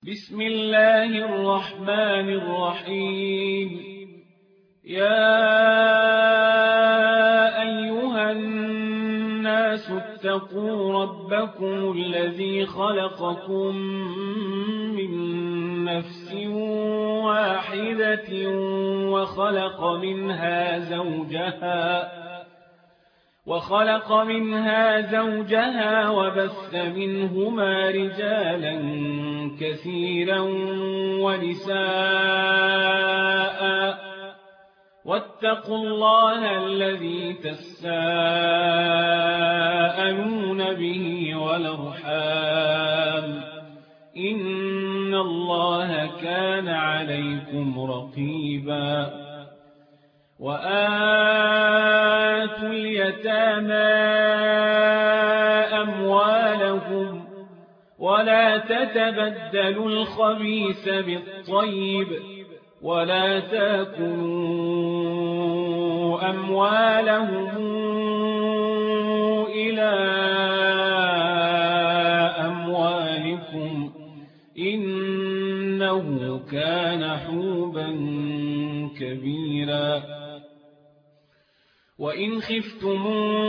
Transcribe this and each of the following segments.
بسم الله الرحمن الرحيم. يا أيها الناس اتقوا ربكم الذي خلقكم من نفس واحدة وخلق منها زوجها وبث منهما رجالا كثيرا ونساء، واتقوا الله الذي تساءلون به والأرحام، إن الله كان عليكم رقيبا. وآتوا اليتامى أموالهم ولا تتبدلوا الخبيث بالطيب ولا تأكلوا أموالهم إلى أموالكم إنه كان حوبا كبيرا. وإن خفتم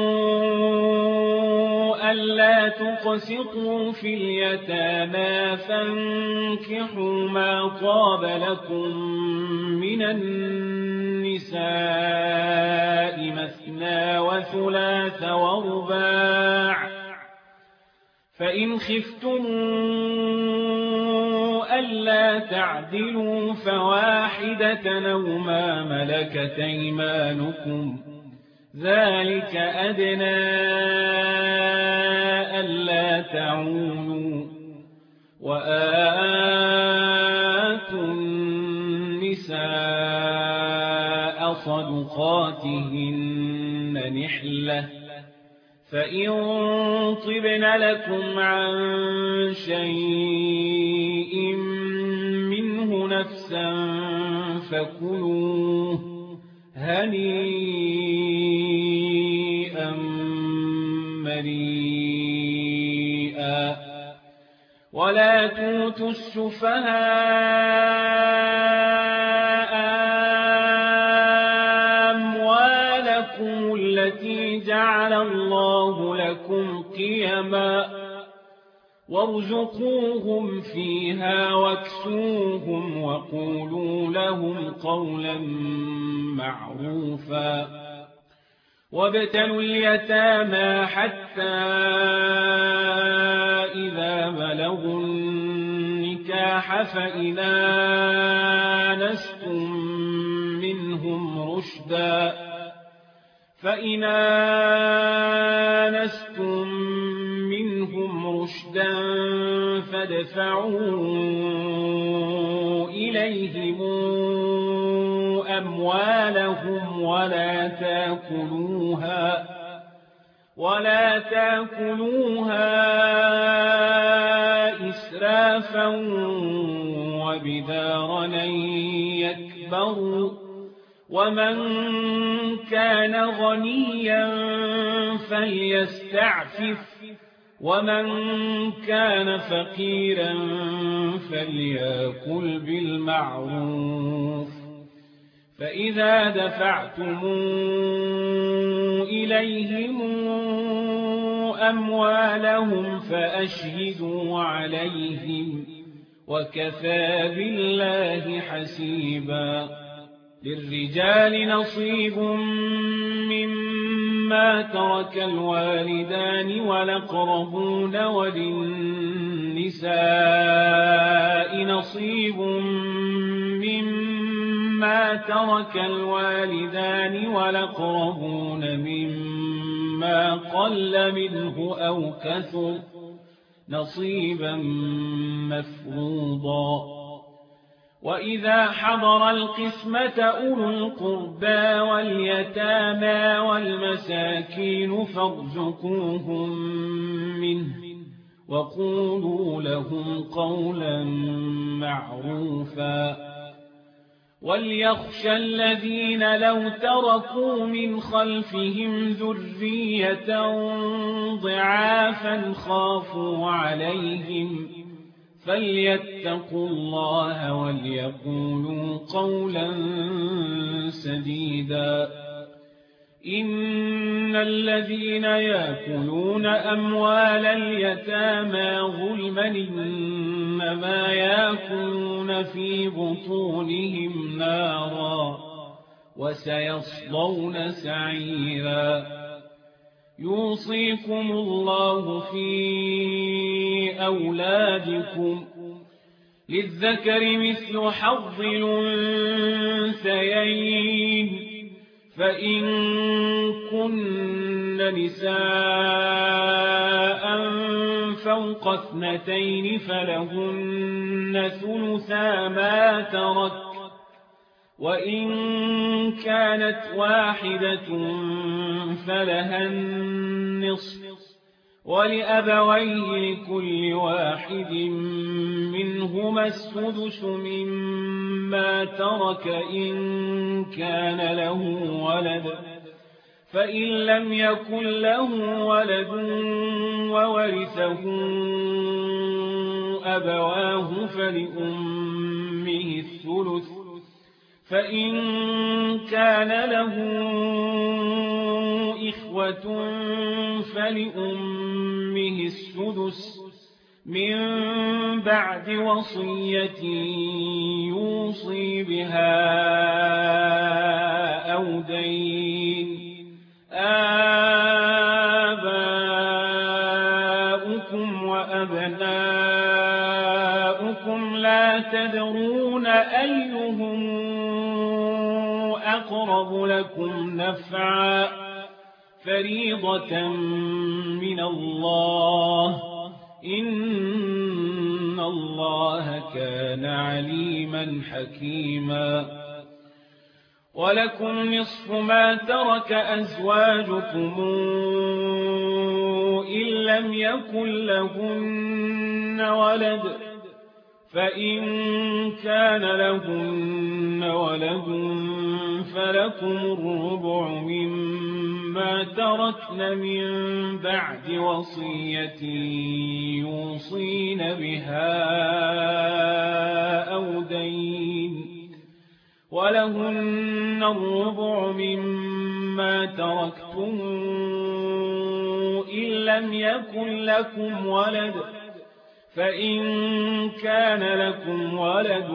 ألا تقسطوا في اليتامى فانكحوا ما طاب لكم من النساء مثنى وثلاث ورباع، فإن خفتم ألا تعدلوا فواحدة أو ما ملكت أيمانكم، ذلك أدنى ألا تعولوا. وآتوا النساء صدقاتهن نحلة، فإن طبن لكم عن شيء منه نفسا فكلوه هنيئا مريئا. ولا تؤتوا السفهاء أموالكم التي جعل الله لكم قيما وارزقوهم فيها واكسوهم وقولوا لهم قولا معروفا. وابتلوا اليتامى حتى إذا بلغوا النكاح فإن آنستم منهم رشدا فادفعوا إليهم أموالهم ولا تأكلوها إسرافا وبدارا أن يكبروا، ومن كان غنيا فليستعفف ومن كان فقيرا فليأكل بالمعروف. فإذا دفعتم إليهم أموالهم فأشهدوا عليهم وكفى بالله حسيبا. للرجال نصيب مما ترك الوالدان والأقربون وللنساء نصيب مما ترك الوالدان والأقربون مما قل منه أو كثر نصيبا مفروضا. وإذا حضر القسمة أولو القربى واليتامى والمساكين فارزقوهم منه وقولوا لهم قولا معروفا. وليخشى الذين لو تركوا من خلفهم ذرية ضعافا خافوا عليهم فليتقوا الله وليقولوا قولا سديدا. إن الذين يأكلون أموال اليتامى ظلما إنما يأكلون في بطونهم نارا وسيصلون سعيرا. يوصيكم الله في أولادكم للذكر مثل حظ الأنثيين، فإن كن نساء فوق 2 فلهن ثلثا ما ترك، وإن كانت واحدة فلها النصف، ولأبويه لكل واحد منهما السدس مما ترك إن كان له ولد، فإن لم يكن له ولد وورثه أبواه فلأمه الثلث، فإن كان له إخوة فلأمه السدس من بعد وصية يوصي بها أو دين. آباؤكم وأبناؤكم لا تدرون أيهم أقرب لكم نفعا، فريضة من الله، إن الله كان عليما حكيما. ولكم نصف ما ترك أزواجكم إن لم يكن لهن ولد، فإن كان لهن ولد فلكم الربع مما تركن من بعد وصية يوصين بها أو دين، ولهن الربع مما تركتم إن لم يكن لكم ولد، فإن كان لكم ولد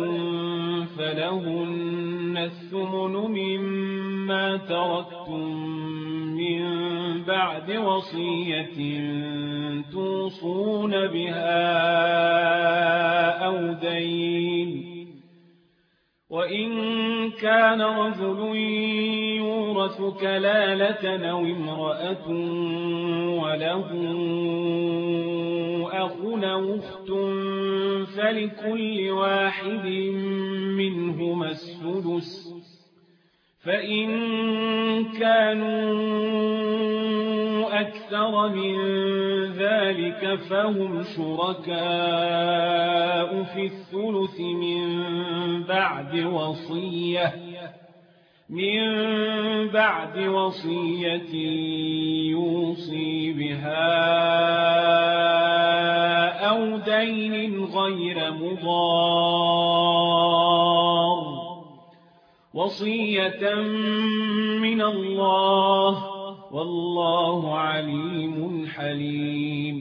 فلهن الثمن مما تركتم من بعد وصية توصون بها أو دين. وإن كان رجل يورث كلالة أو امرأة وله أخ أو أخت فلكل واحد منهما السدس، فإن كانوا أكثر من ذلك فهم شركاء في الثلث من بعد وصية يوصي بها أو دين غير مضار، وصية من الله، والله عليم حليم.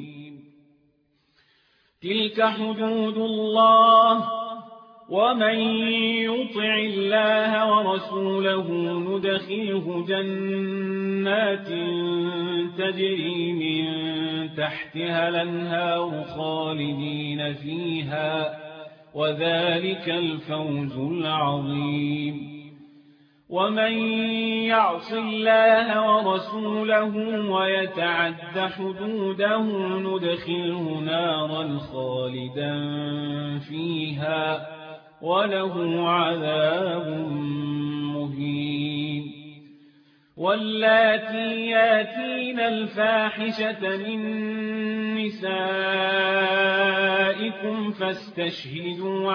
تلك حدود الله، ومن يطع الله ورسوله ندخله جنات تجري من تحتها الأنهار خالدين فيها، وذلك الفوز العظيم. ومن يعص الله ورسوله ويتعد حدوده ندخله نارا خالدا فيها، وله عذاب مهين. واللاتي ياتين الفاحشة من نسائكم فاستشهدوا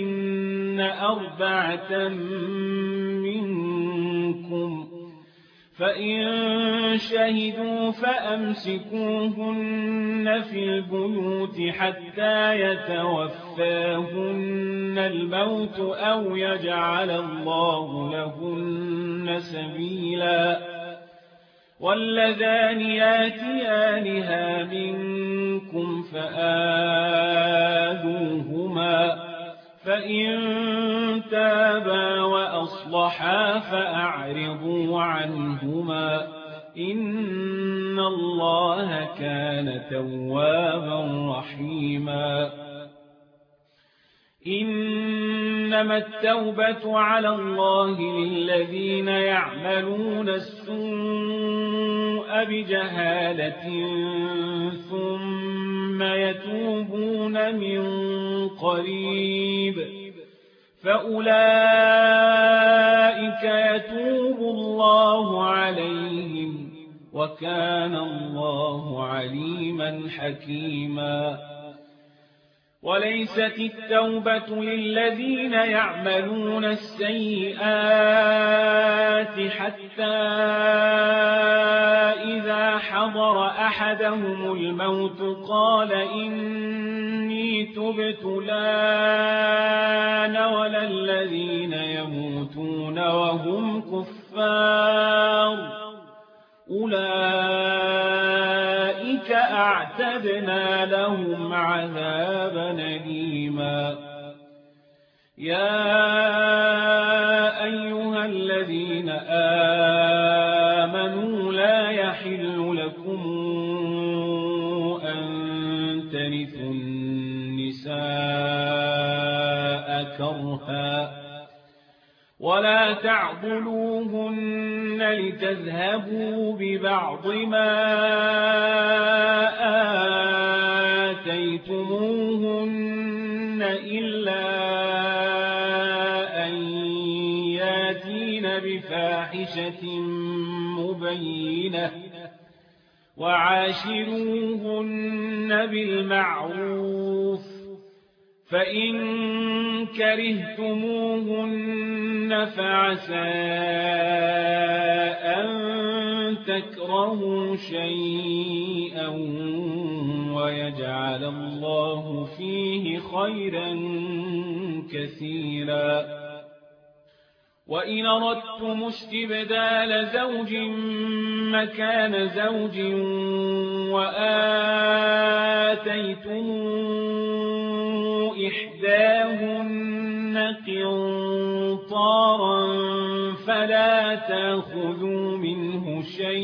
عليهن 4 منكم، فإن شهدوا فأمسكوهن في البيوت حتى يتوفاهن الموت أو يجعل الله لهن سبيلا واللذان ياتيانها منكم فآذوهما فإن تابا وأصلحا فأعرضوا عنهما إن الله كان توابا رحيما إنما التوبة على الله للذين يعملون السوء بجهالة ثم يتوبون من قريب فأولئك يتوب الله عليهم وكان الله عليما حكيما وليست التوبة للذين يعملون السيئات حتى إذا حضر أحدهم الموت قال إني تبت الآن ولا الذين يموتون وهم كفار أولئك أعتدنا لهم عذابا أليما يا أيها الذين آمنوا لا يحل لكم أن ترثوا النساء كرها ولا تعضلوهن لتذهبوا ببعض ما آتيتموهن إلا أن ياتين بفاحشة مبينة وعاشروهن بالمعروف فإن كرهتموهن فعسى أن تكرهوا شيئا ويجعل الله فيه خيرا كثيرا وإن أردتم استبدال زوج مكان زوج وآتيتم إحداهن قنطارا فلا تأخذوا منه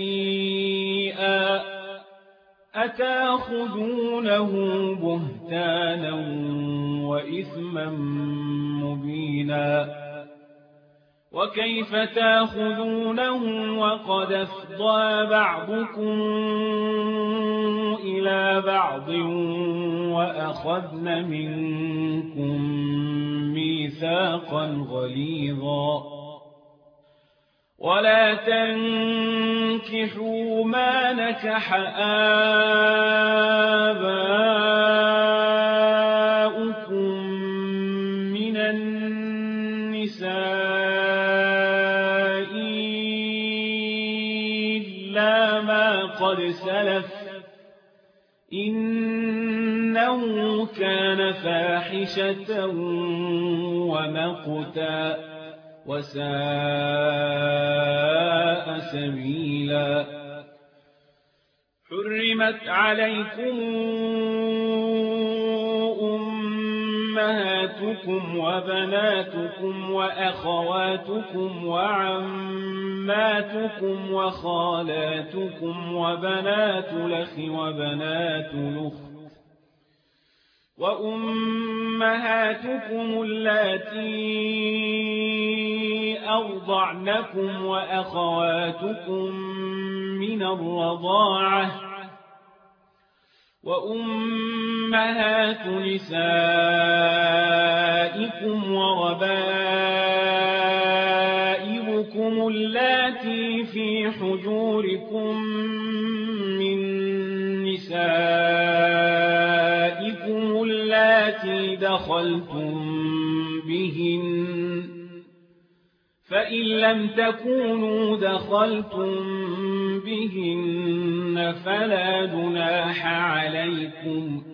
شيئا أتأخذونه بهتانا وإثما مبينا وكيف تأخذونه وقد أفضى بعضكم إلى بعض وأخذن منكم ميثاقا غليظا ولا تنكحوا ما نكح آباؤكم من النساء إلا ما قد سلف إنه كان فاحشة ومقتا وساء سبيلا حرمت عليكم أمهاتكم وبناتكم وأخواتكم وعماتكم وخالاتكم وبنات الأخ وبنات الأخت وأمهاتكم اللاتي أرضعنكم وأخواتكم من الرضاعة وأمهات نسائكم وربائبكم اللاتي في حجوركم من نسائكم اللاتي دخلتم بهن فإن لم تكونوا دخلتم بهن فلا جناح عليكم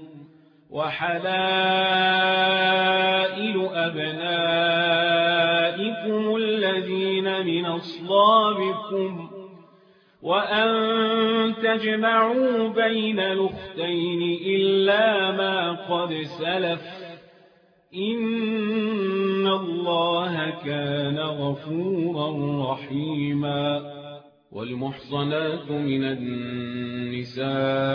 وحلائل أبنائكم الذين من أصلابكم وأن تجمعوا بين الأختين إلا ما قد سلف إن الله كان غفورا رحيما والمحصنات من النساء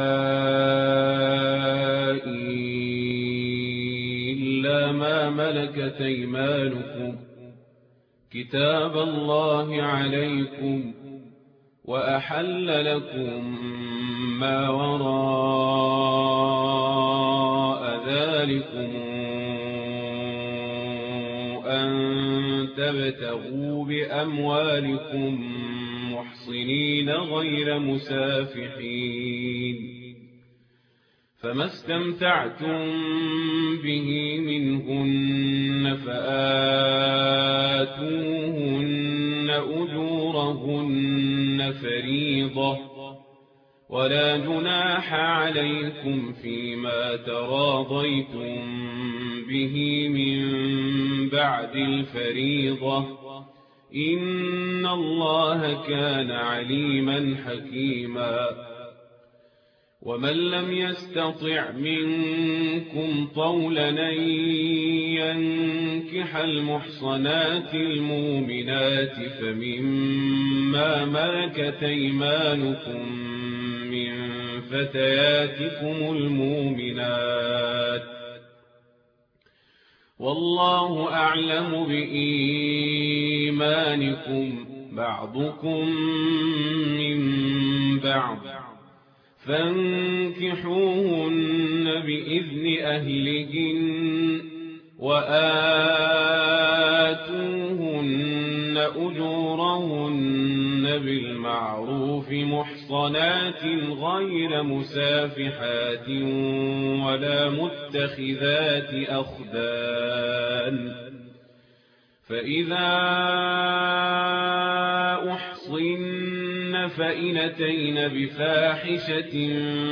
إلا ما ملكت أيمانكم كتاب الله عليكم وأحل لكم ما وراء ذلكم أن تبتغوا بأموالكم محصنين غير مسافحين فما استمتعتم به منهن فآتوهن أجورهن فريضة ولا جناح عليكم فيما تراضيتم به من بعد الفريضة إن الله كان عليما حكيما ومن لم يستطع منكم طولا أن ينكح المحصنات المؤمنات فمما ملكت أيمانكم من فتياتكم المؤمنات والله أعلم بإيمانكم بعضكم من بعض فانكحوهن بإذن أهلهن وآتوهن أجورهن بالمعروف محصنات غير مسافحات ولا متخذات أخدان فإذا أحصن فإن أتين بفاحشة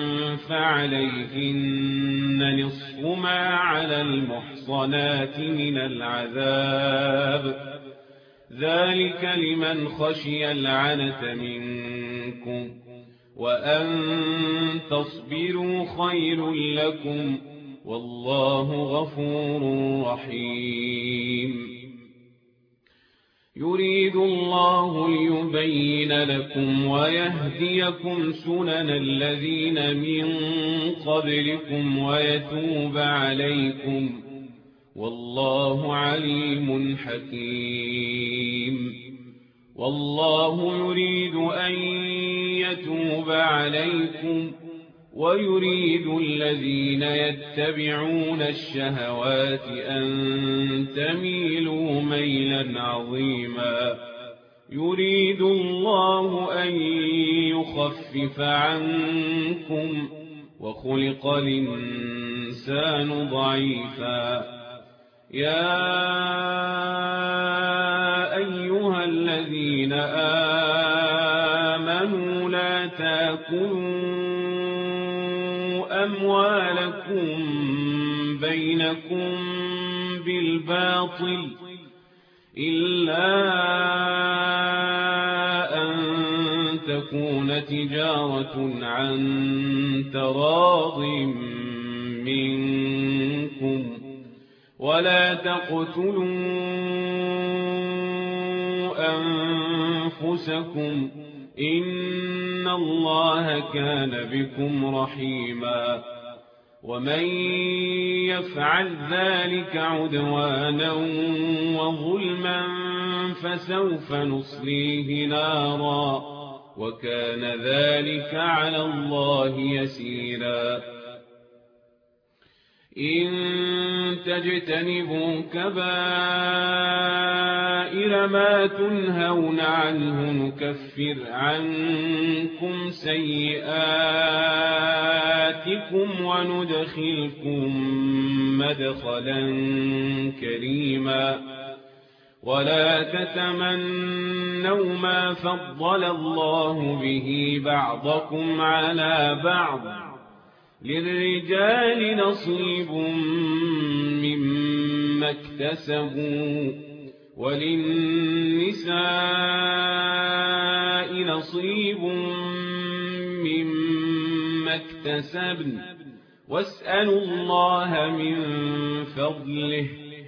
فعليهن نصف ما على المحصنات من العذاب ذلك لمن خشي العنة منكم وأن تصبروا خير لكم والله غفور رحيم يريد الله ليبين لكم ويهديكم سنن الذين من قبلكم ويتوب عليكم والله عليم حكيم والله يريد أن يتوب عليكم ويريد الذين يتبعون الشهوات أن تميلوا ميلا عظيما يريد الله أن يخفف عنكم وخلق الإنسان ضعيفا يا أيها الذين آمنوا لا تأكلوا أموالكم بينكم بالباطل إلا أن تكون تجارة عن تراض منكم ولا تقتلوا أنفسكم إن الله كان بكم رحيما ومن يفعل ذلك عدوانا وظلما فسوف نصليه نارا وكان ذلك على الله يسيرا إن تجتنبوا كبائر ما تنهون عنه نكفر عنكم سيئاتكم وندخلكم مدخلا كريما ولا تتمنوا ما فضل الله به بعضكم على بعض للرجال نصيب مما اكتسبوا وللنساء نصيب مما اكتسبن واسألوا الله من فضله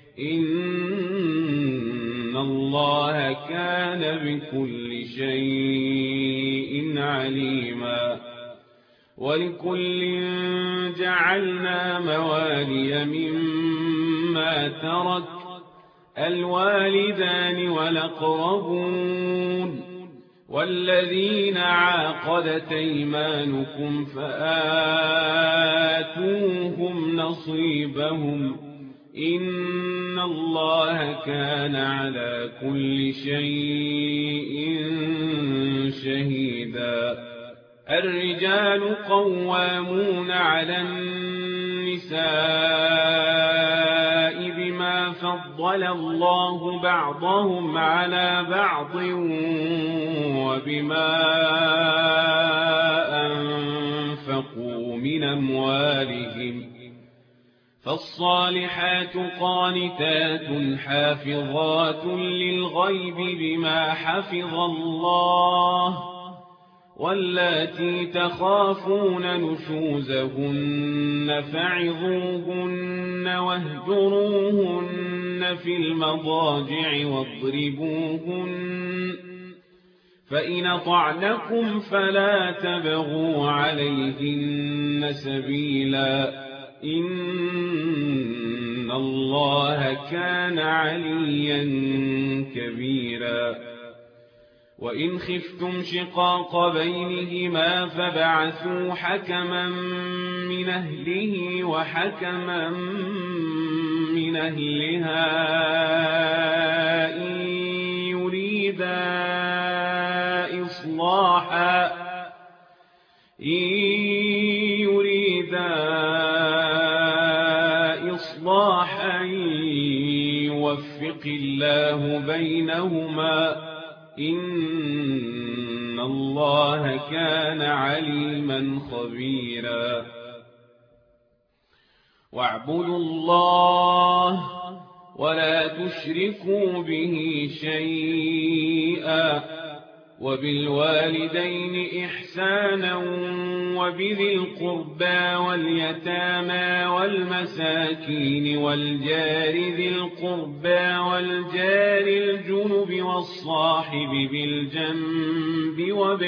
إن الله كان بكل شيء عليما ولكل جعلنا موالي مما ترك الوالدان والأقربون والذين عاقدت أيمانكم فآتوهم نصيبهم إن الله كان على كل شيء شهيدا الرجال قوامون على النساء بما فضل الله بعضهم على بعض وبما أنفقوا من أموالهم فالصالحات قانتات حافظات للغيب بما حفظ الله واللاتي تخافون نشوزهن فعظوهن واهجروهن في المضاجع واضربوهن فإن أطعنكم فلا تبغوا عليهن سبيلا إن الله كان عليا كبيرا وإن خفتم شقاق بينهما فبعثوا حكما من أهله وحكما من أهلها إن يريدا إصلاحا يوفق الله بينهما إن الله كان عليما خبيرا واعبدوا الله ولا تشركوا به شيئا وبالوالدين إحسانا وبذي القربى واليتامى والمساكين والجار ذي القربى والجار الجنب والصاحب بالجنب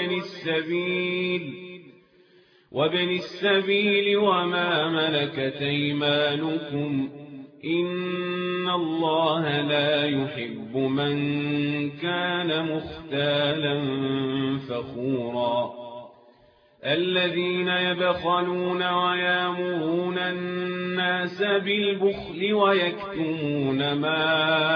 وابن السبيل وما ملكت أيمانكم إن الله لا يحب من كان مختالا فخورا الذين يبخلون ويامرون الناس بالبخل ويكتمون ما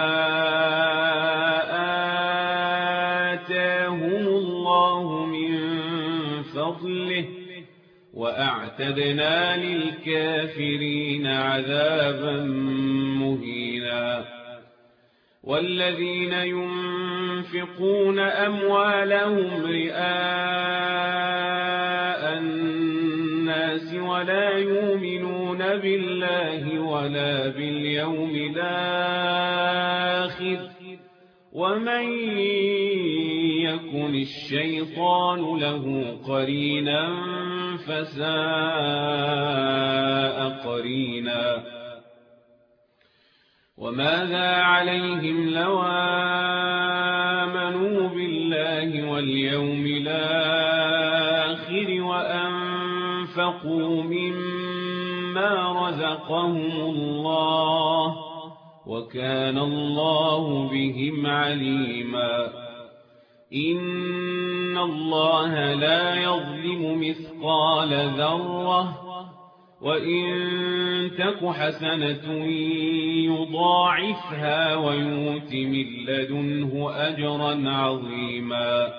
آتاهم الله من فضله وأعتدنا للكافرين عذابا مهينا والذين ينفقون أموالهم رئاء الناس ولا يؤمنون بالله ولا باليوم الآخر ومن يكن الشيطان له قرينا فساء قرينا وماذا عليهم لو آمنوا بالله واليوم الآخر وأنفقوا مما رزقهم الله وكان الله بهم عليما إن الله لا يظلم مثقال ذرة وإن تك حسنة يضاعفها ويؤت من لدنه أجرا عظيما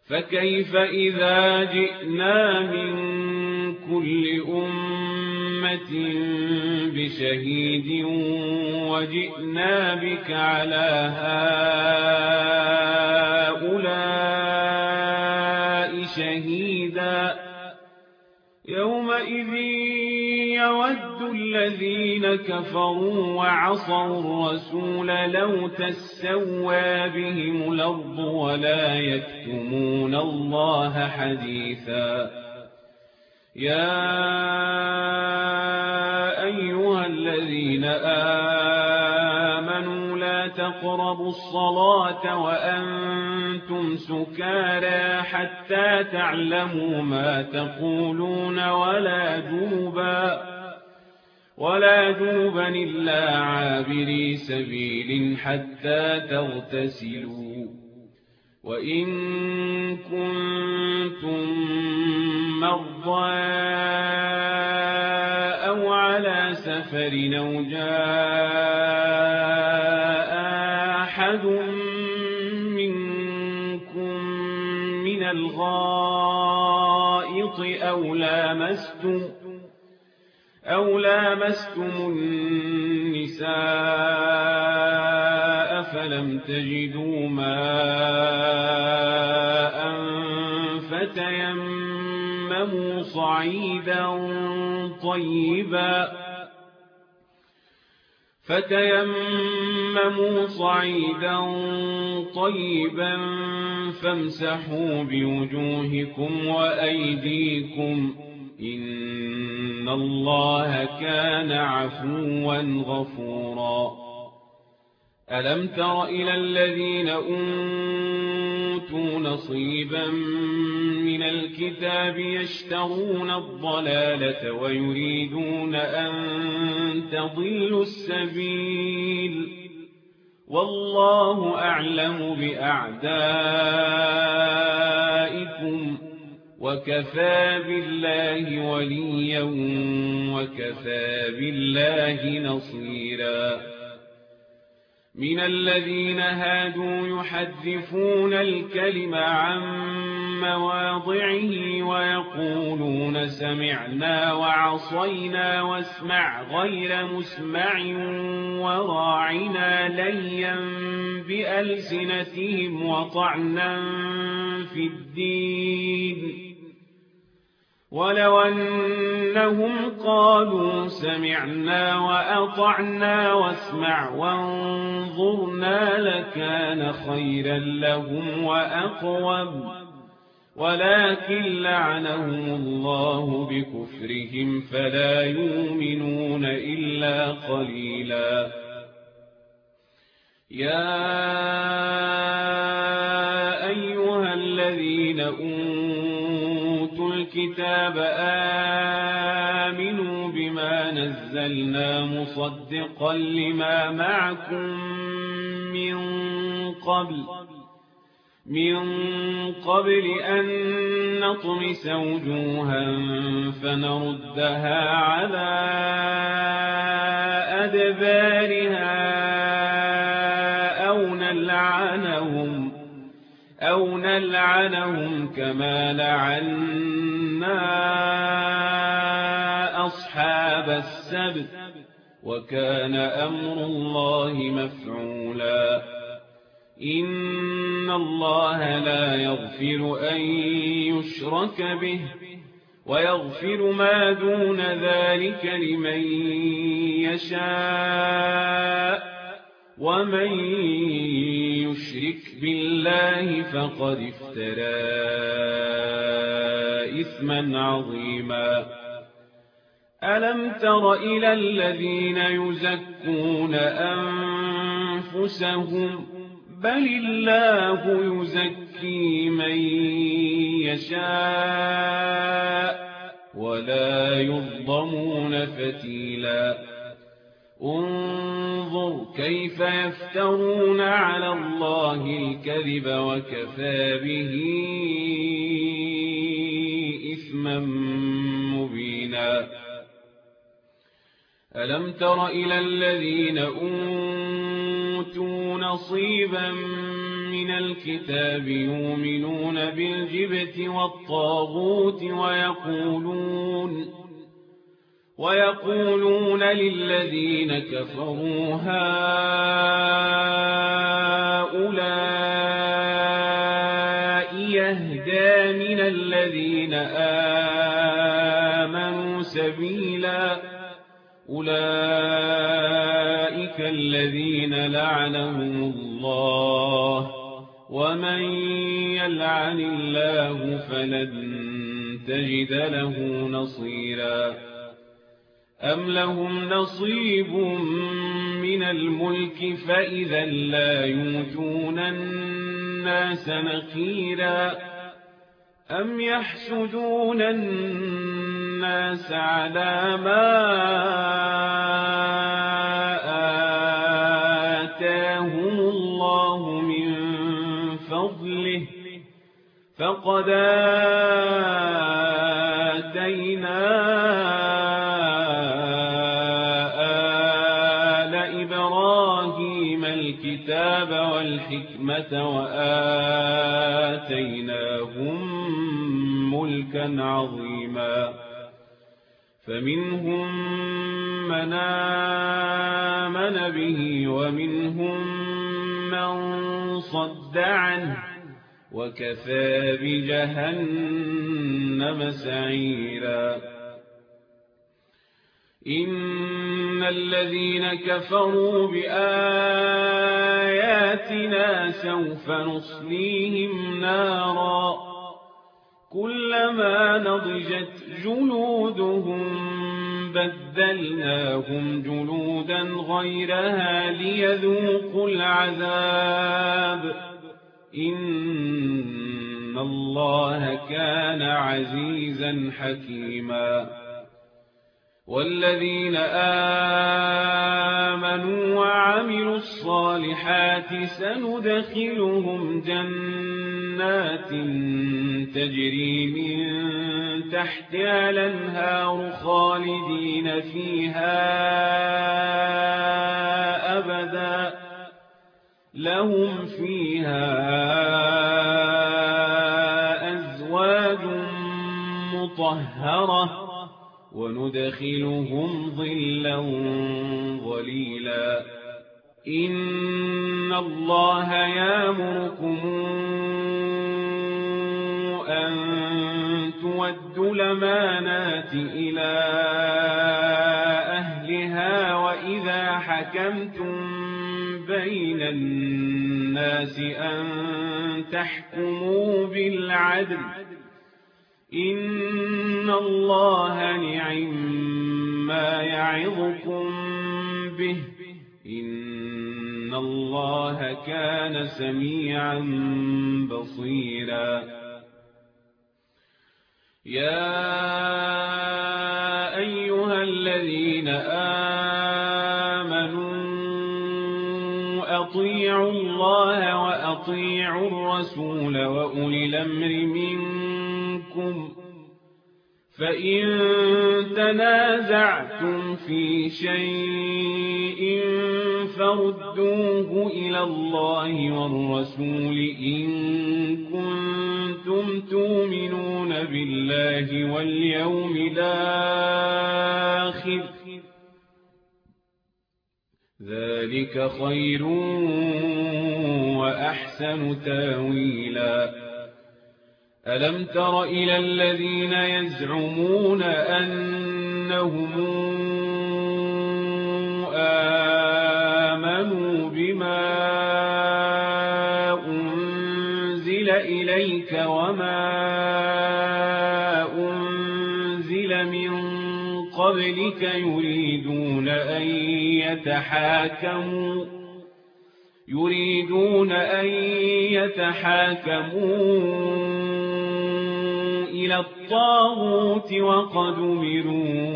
فكيف إذا جئنا من كل أمة أمة بشهيد وجئنا بك على هؤلاء شهيدا يومئذ يود الذين كفروا وعصوا الرسول لو تسوى بهم الأرض ولا يكتمون الله حديثا يا أيها الذين آمنوا لا تقربوا الصلاة وأنتم سكارى حتى تعلموا ما تقولون ولا جنبا إلا عابري سبيل حتى تغتسلوا وإن كنتم مرضى أو على سفر أو جاء أحد منكم من الغائط أو لامستم النساء فلم تجدوا ماء فتيمموا صعيدا طيبا فامسحوا بوجوهكم وأيديكم إن الله كان عفوا غفورا ألم تر إلى الذين أوتوا نصيبا من الكتاب يشترون الضلالة ويريدون أن تضلوا السبيل والله أعلم بأعدائكم وكفى بالله وليا وكفى بالله نصيرا من الذين هادوا يحرفون الكلم عن مواضعه ويقولون سمعنا وعصينا واسمع غير مسمع وراعنا ليا بألسنتهم وطعنا في الدين ولو أنهم قالوا سمعنا وأطعنا واسمع وانظرنا لكان خيرا لهم وأقوم ولكن لعنهم الله بكفرهم فلا يؤمنون إلا قليلا يا أيها الذين أوتوا الكتاب آمنوا بما نزلنا مصدقا لما معكم من قبل أن نطمس وجوها فنردها على أدبارها أو نلعنهم كما لعنا أصحاب السبت وكان أمر الله مفعولا إن الله لا يغفر أن يشرك به ويغفر ما دون ذلك لمن يشاء ومن يشرك بالله فقد افترى إثما عظيما ألم تر إلى الذين يزكون أنفسهم بل الله يزكي من يشاء ولا يظلمون فتيلا انظر كيف يفترون على الله الكذب وكفى به إثما مبينا ألم تر إلى الذين أوتوا نصيبا من الكتاب يؤمنون بالجبت والطاغوت ويقولون للذين كفروا هؤلاء يهدى من الذين آمنوا سبيلا أولئك الذين لعنهم الله ومن يلعن الله فلن تجد له نصيرا أم لهم نصيب من الملك فإذا لا يؤتون الناس نقيرا أم يحسدون الناس على ما آتاهم الله من فضله فقد آتينا آل إبراهيم الكتاب والحكمة وآتيناهم ملكا عظيما فمنهم من آمن به ومنهم من صد عنه وكفى بجهنم سعيرا إن الذين كفروا بآياتنا سوف نصليهم نارا كلما نضجت جلودهم بدلناهم جلودا غيرها ليذوقوا العذاب إن الله كان عزيزا حكيما والذين آمنوا وعملوا الصالحات سندخلهم جنات تجري من تحتها الأنهار خالدين فيها أبدا لهم فيها أزواج مطهرة وندخلهم ظلا ظليلا إن الله يأمركم أن تودوا الأمانات إلى أهلها وإذا حكمتم بين الناس أن تحكموا بالعدل إن الله نعما يعظكم به إن الله كان سميعا بصيرا يا أيها الذين آمنوا أطيعوا الله وأطيعوا الرسول وأولي الأمر منكم فإن تنازعتم في شيء فردوه إلى الله والرسول إن كنتم تؤمنون بالله واليوم الآخر ذلك خير وأحسن تاويلا ألم تر إلى الذين يزعمون أنهم آمنوا بما أنزل إليك وما أنزل من قبلك يريدون أن يتحاكموا إلى الطاغوت وقد أمروا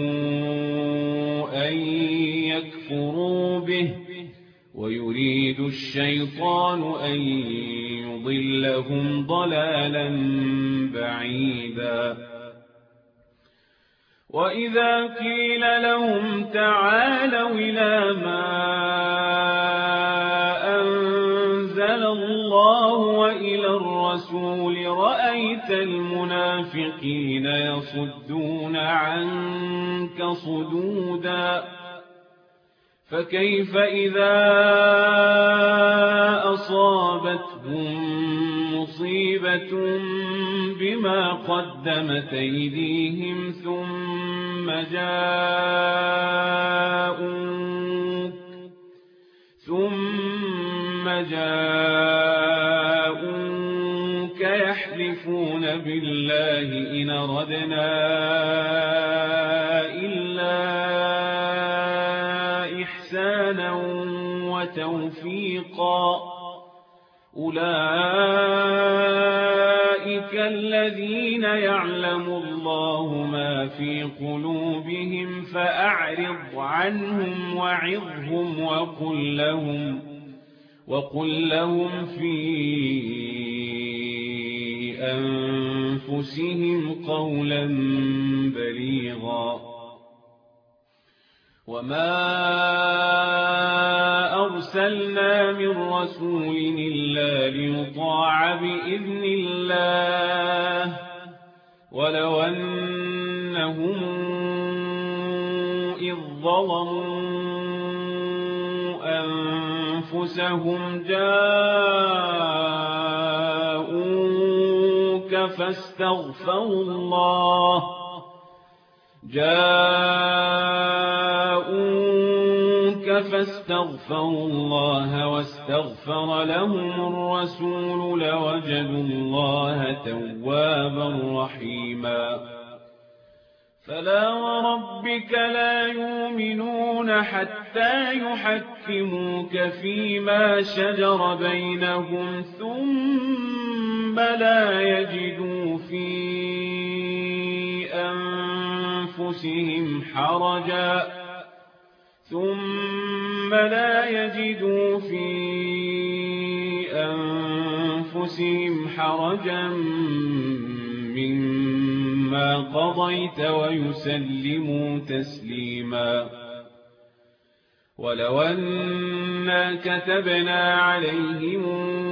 أن يكفروا به ويريد الشيطان أن يضلهم ضلالا بعيدا وإذا قيل لهم تعالوا إلى ما أنزل الله وإلى الرسول رأيت المنافقين يصدون عنك صدودا فكيف إذا أصابتهم مصيبة بما قدمت أيديهم ثم جاءوك يحلفون بالله إن أردنا إلا إحسانا وتوفيقا أولئك الذين يعلم الله ما في قلوبهم فأعرض عنهم وعظهم وقل لهم في أنفسهم قولا بليغا وما أرسلنا من رسول إلا ليطاع بإذن الله ولو أنهم إذ ظلموا أنفسهم جاءوك فاستغفروا الله واستغفر لهم الرسول لوجدوا الله توابا رحيما فلا وربك لا يؤمنون حتى يحكموك فيما شجر بينهم ثم لا يجدوا في أنفسهم حرجا مما قضيت ويسلموا تسليما ولو أنا كتبنا عليهم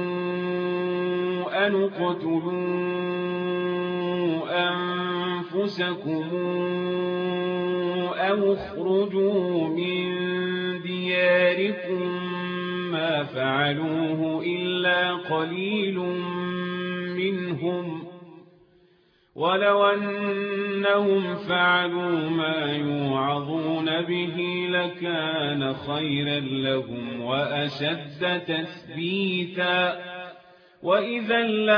أن اقتلوا أنفسكم أو اخرجوا من دياركم ما فعلوه إلا قليل منهم ولو أنهم فعلوا ما يوعظون به لكان خيرا لهم وأشد تثبيتا وإذا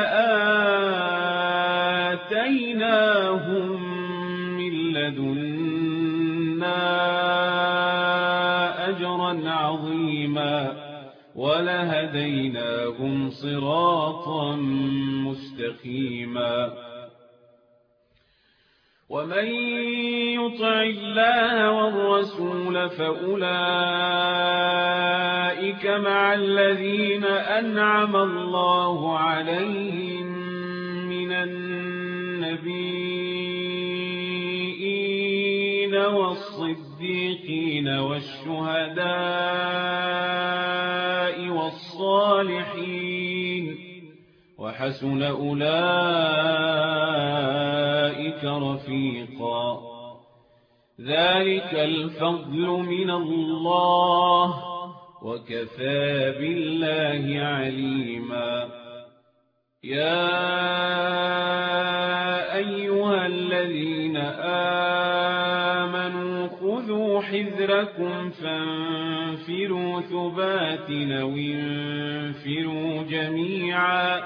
لآتيناهم من لدنا أجرا عظيما ولهديناهم صراطا مستقيما ومن يطع الله والرسول فأولئك مع الذين أنعم الله عليهم من النبيين والصديقين والشهداء والصالحين وحسن أولئك رفيقا ذلك الفضل من الله وكفى بالله عليما يا أيها الذين آمنوا خذوا حذركم فانفروا ثبات أو انفروا جميعا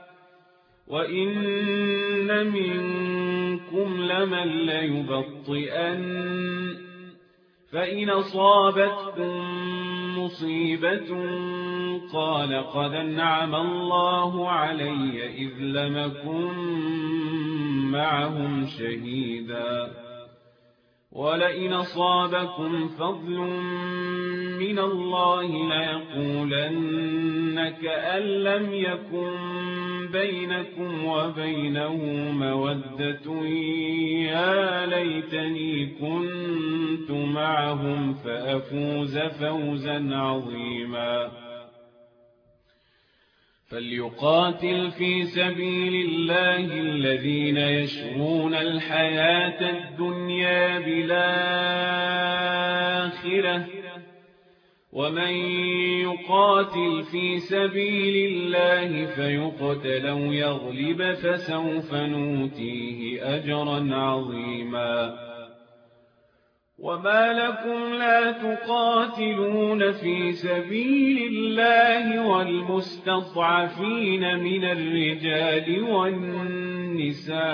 وإن منكم لمن ليبطئن فإن أصابتكم مصيبة قال قد أنعم الله علي إذ لم أكن معهم شهيدا ولئن أصابكم فضل من الله ليقولن كأن لم يكن بينكم وبينه مودة يا ليتني كنت معهم فأفوز فوزا عظيما فليقاتل في سبيل الله الذين يشرون الحياة الدنيا بالآخرة ومن يقاتل في سبيل الله فيقتل أو يغلب فسوف نؤتيه أجرا عظيما وما لكم لا تقاتلون في سبيل الله والمستضعفين من الرجال والنساء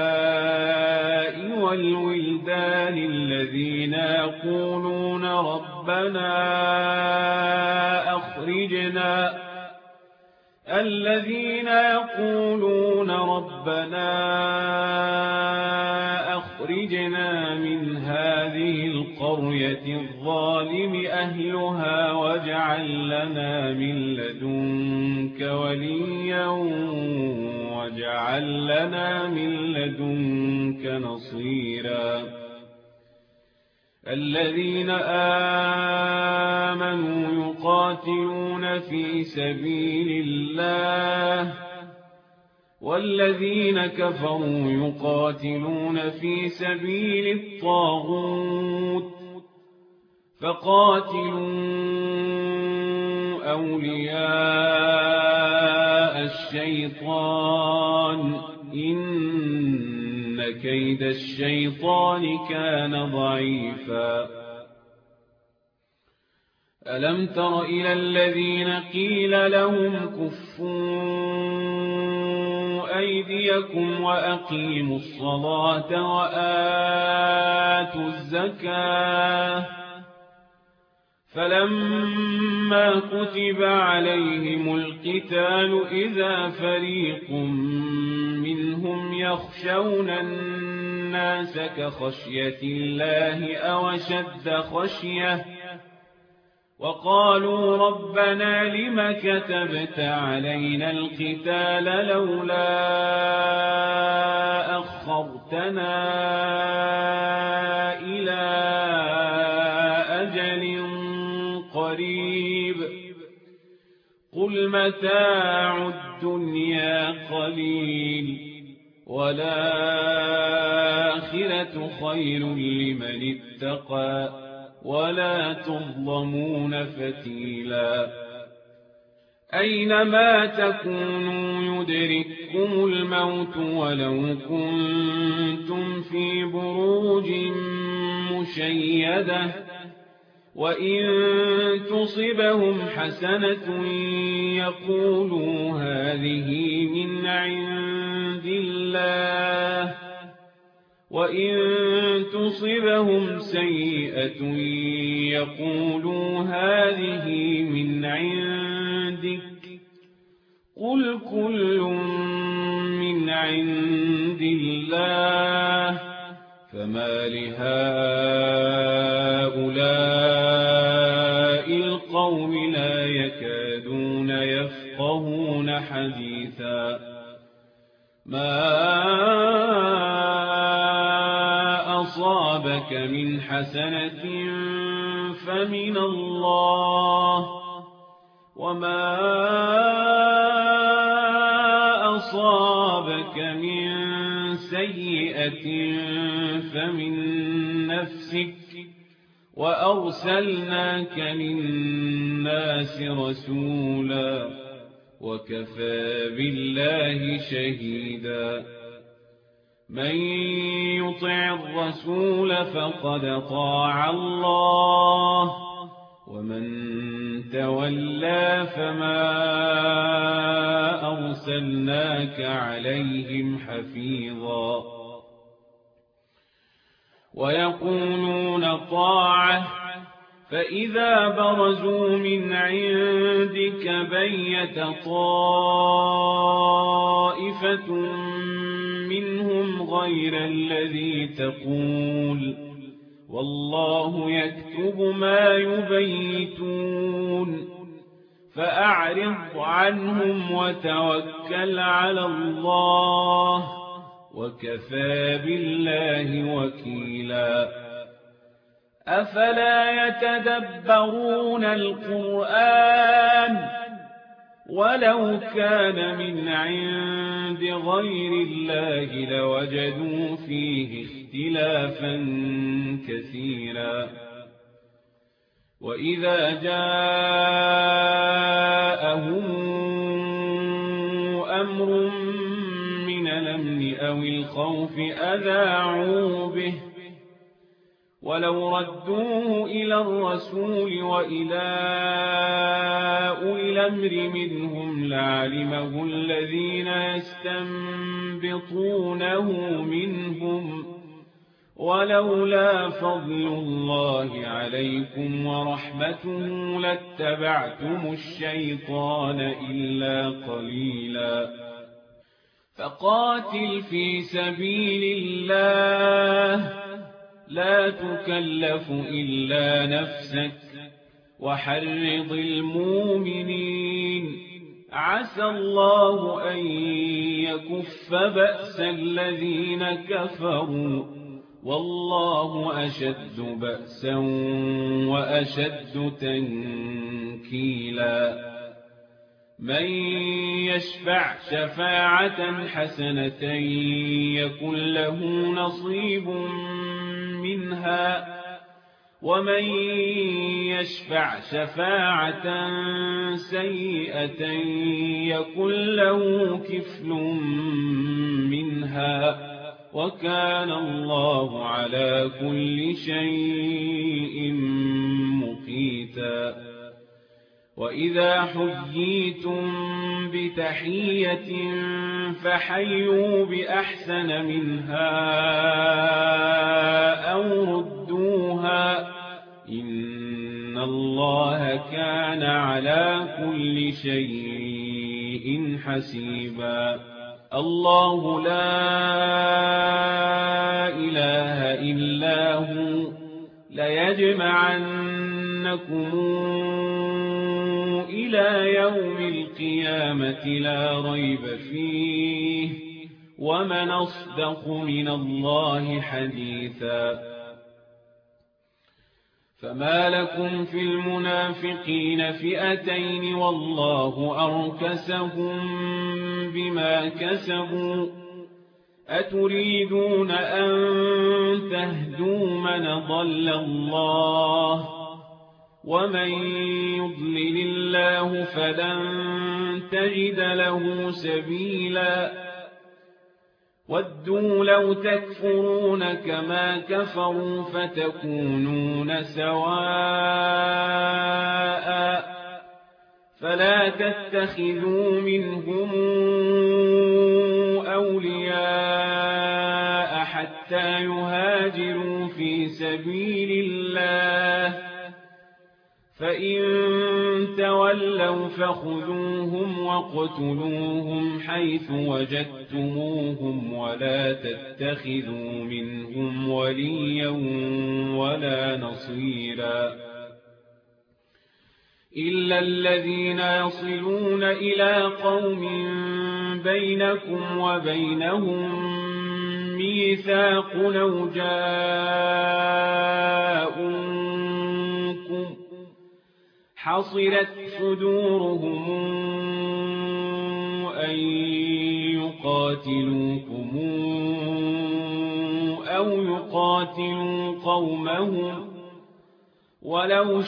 والولدان الذين يقولون ربنا أخرجنا من هذه القرية الظالم أهلها واجعل لنا من لدنك وليا واجعل لنا من لدنك نصيرا الذين آمنوا يقاتلون في سبيل الله والذين كفروا يقاتلون في سبيل الطاغوت فقاتلوا أولياء الشيطان إن كيد الشيطان كان ضعيفا ألم تر إلى الذين قيل لهم كفوا أيديكم وأقيموا الصلاة وآتوا الزكاة فلما كتب عليهم القتال إذا فريق منهم يخشون الناس كخشية الله أو أشد خشية وقالوا ربنا لم كتبت علينا القتال لولا أخرتنا إلى أجل قريب قل متاع الدنيا قليل والآخرة خير لمن اتقى ولا تظلمون فتيلا أينما تكونوا يدرككم الموت ولو كنتم في بروج مشيدة وإن تصبهم حسنة يقولوا هذه من عند الله وإن تصبهم سيئة يقولوا هذه من عندك قل كل من عند الله فما لهؤلاء القوم لا يكادون يفقهون حديثا ما أصابك من حسنة فمن الله وما أصابك من سيئة فمن نفسك وأرسلناك للناس رسولا وكفى بالله شهيدا من يطع الرسول فقد طاع الله ومن تولى فما أرسلناك عليهم حفيظا ويقولون طاعة فإذا برزوا من عندك بيت طائفة منهم غير الذي تقول والله يكتب ما يبيتون فأعرض عنهم وتوكل على الله وكفى بالله وكيلا أفلا يتدبرون القرآن ولو كان من عند غير الله لوجدوا فيه اختلافا كثيرا. وإذا جاءهم أمر من الأمن أو الخوف أذاعوا به، ولو ردوه إلى الرسول وإلى أولي الأمر منهم لعلمه الذين يستنبطونه منهم، ولولا فضل الله عليكم ورحمته لاتبعتم الشيطان إلا قليلا. فقاتل في سبيل الله لا تكلف إلا نفسك وحرض المؤمنين، عسى الله أن يكف بأس الذين كفروا، والله أشد بأسا وأشد تنكيلا. من يشفع شفاعة حسنة يكن له نصيب منها، ومن يشفع شفاعة سيئة يكن له كفل منها، وكان الله على كل شيء مقيتا. وإذا حييتم بتحية فحيوا بأحسن منها أو ردوها، إن الله كان على كل شيء حسيبا. الله لا إله إلا هو ليجمعنكم إلى يوم القيامة لا ريب فيه، ومن أصدق من الله حديثا. فما لكم في المنافقين فئتين والله أركسهم بما كسبوا، أتريدون أن تهدوا من ضل الله، ومن يضلل الله فلن تجد له سبيلا. ودوا لو تكفرون كما كفروا فتكونون سواء، فلا تتخذوا منهم أولياء حتى يهاجروا في سبيل الله، فإن تولوا فخذوهم واقتلوهم حيث وجدتموهم، ولا تتخذوا منهم وليا ولا نصيرا، إلا الذين يصلون إلى قوم بينكم وبينهم ميثاق أو جاءوكم حصرت صدورهم أن يقاتلوكم أو يقاتلوا قومهم، ولو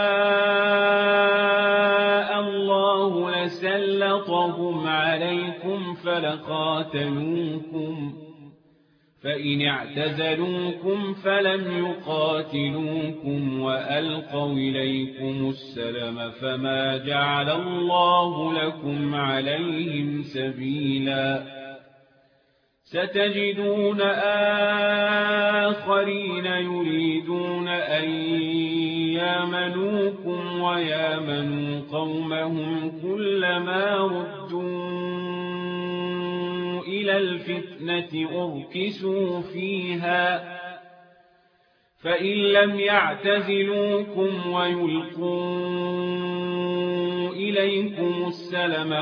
شاء الله لسلطهم عليكم فلقاتلوكم، فإن اعتزلوكم فلم يقاتلوكم وألقوا إليكم السلم فما جعل الله لكم عليهم سبيلا. ستجدون آخرين يريدون أن يامنوكم ويامنوا قومهم كلما ردوا إلى الفتنة أركسوا فيها، فإن لم يعتزلوكم ويلقوا إليكم السلم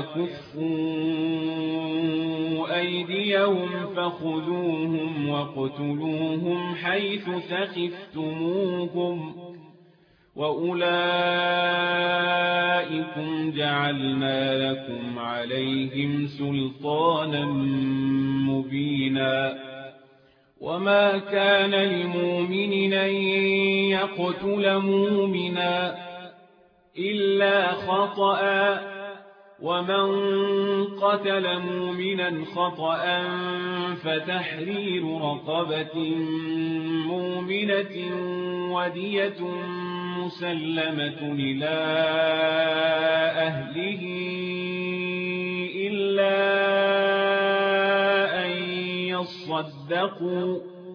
ويكفوا أيديهم فخذوهم واقتلوهم حيث ثقفتموهم، وأولئكم أولئكم جعلنا لكم عليهم سلطانا مبينا وما كان لمؤمن أن يقتل مؤمنا إلا خطأ ومن قتل مؤمنا خطأ فتحرير رقبة مؤمنة ودية مسلمة إلى أهله إلا أن يصدقوا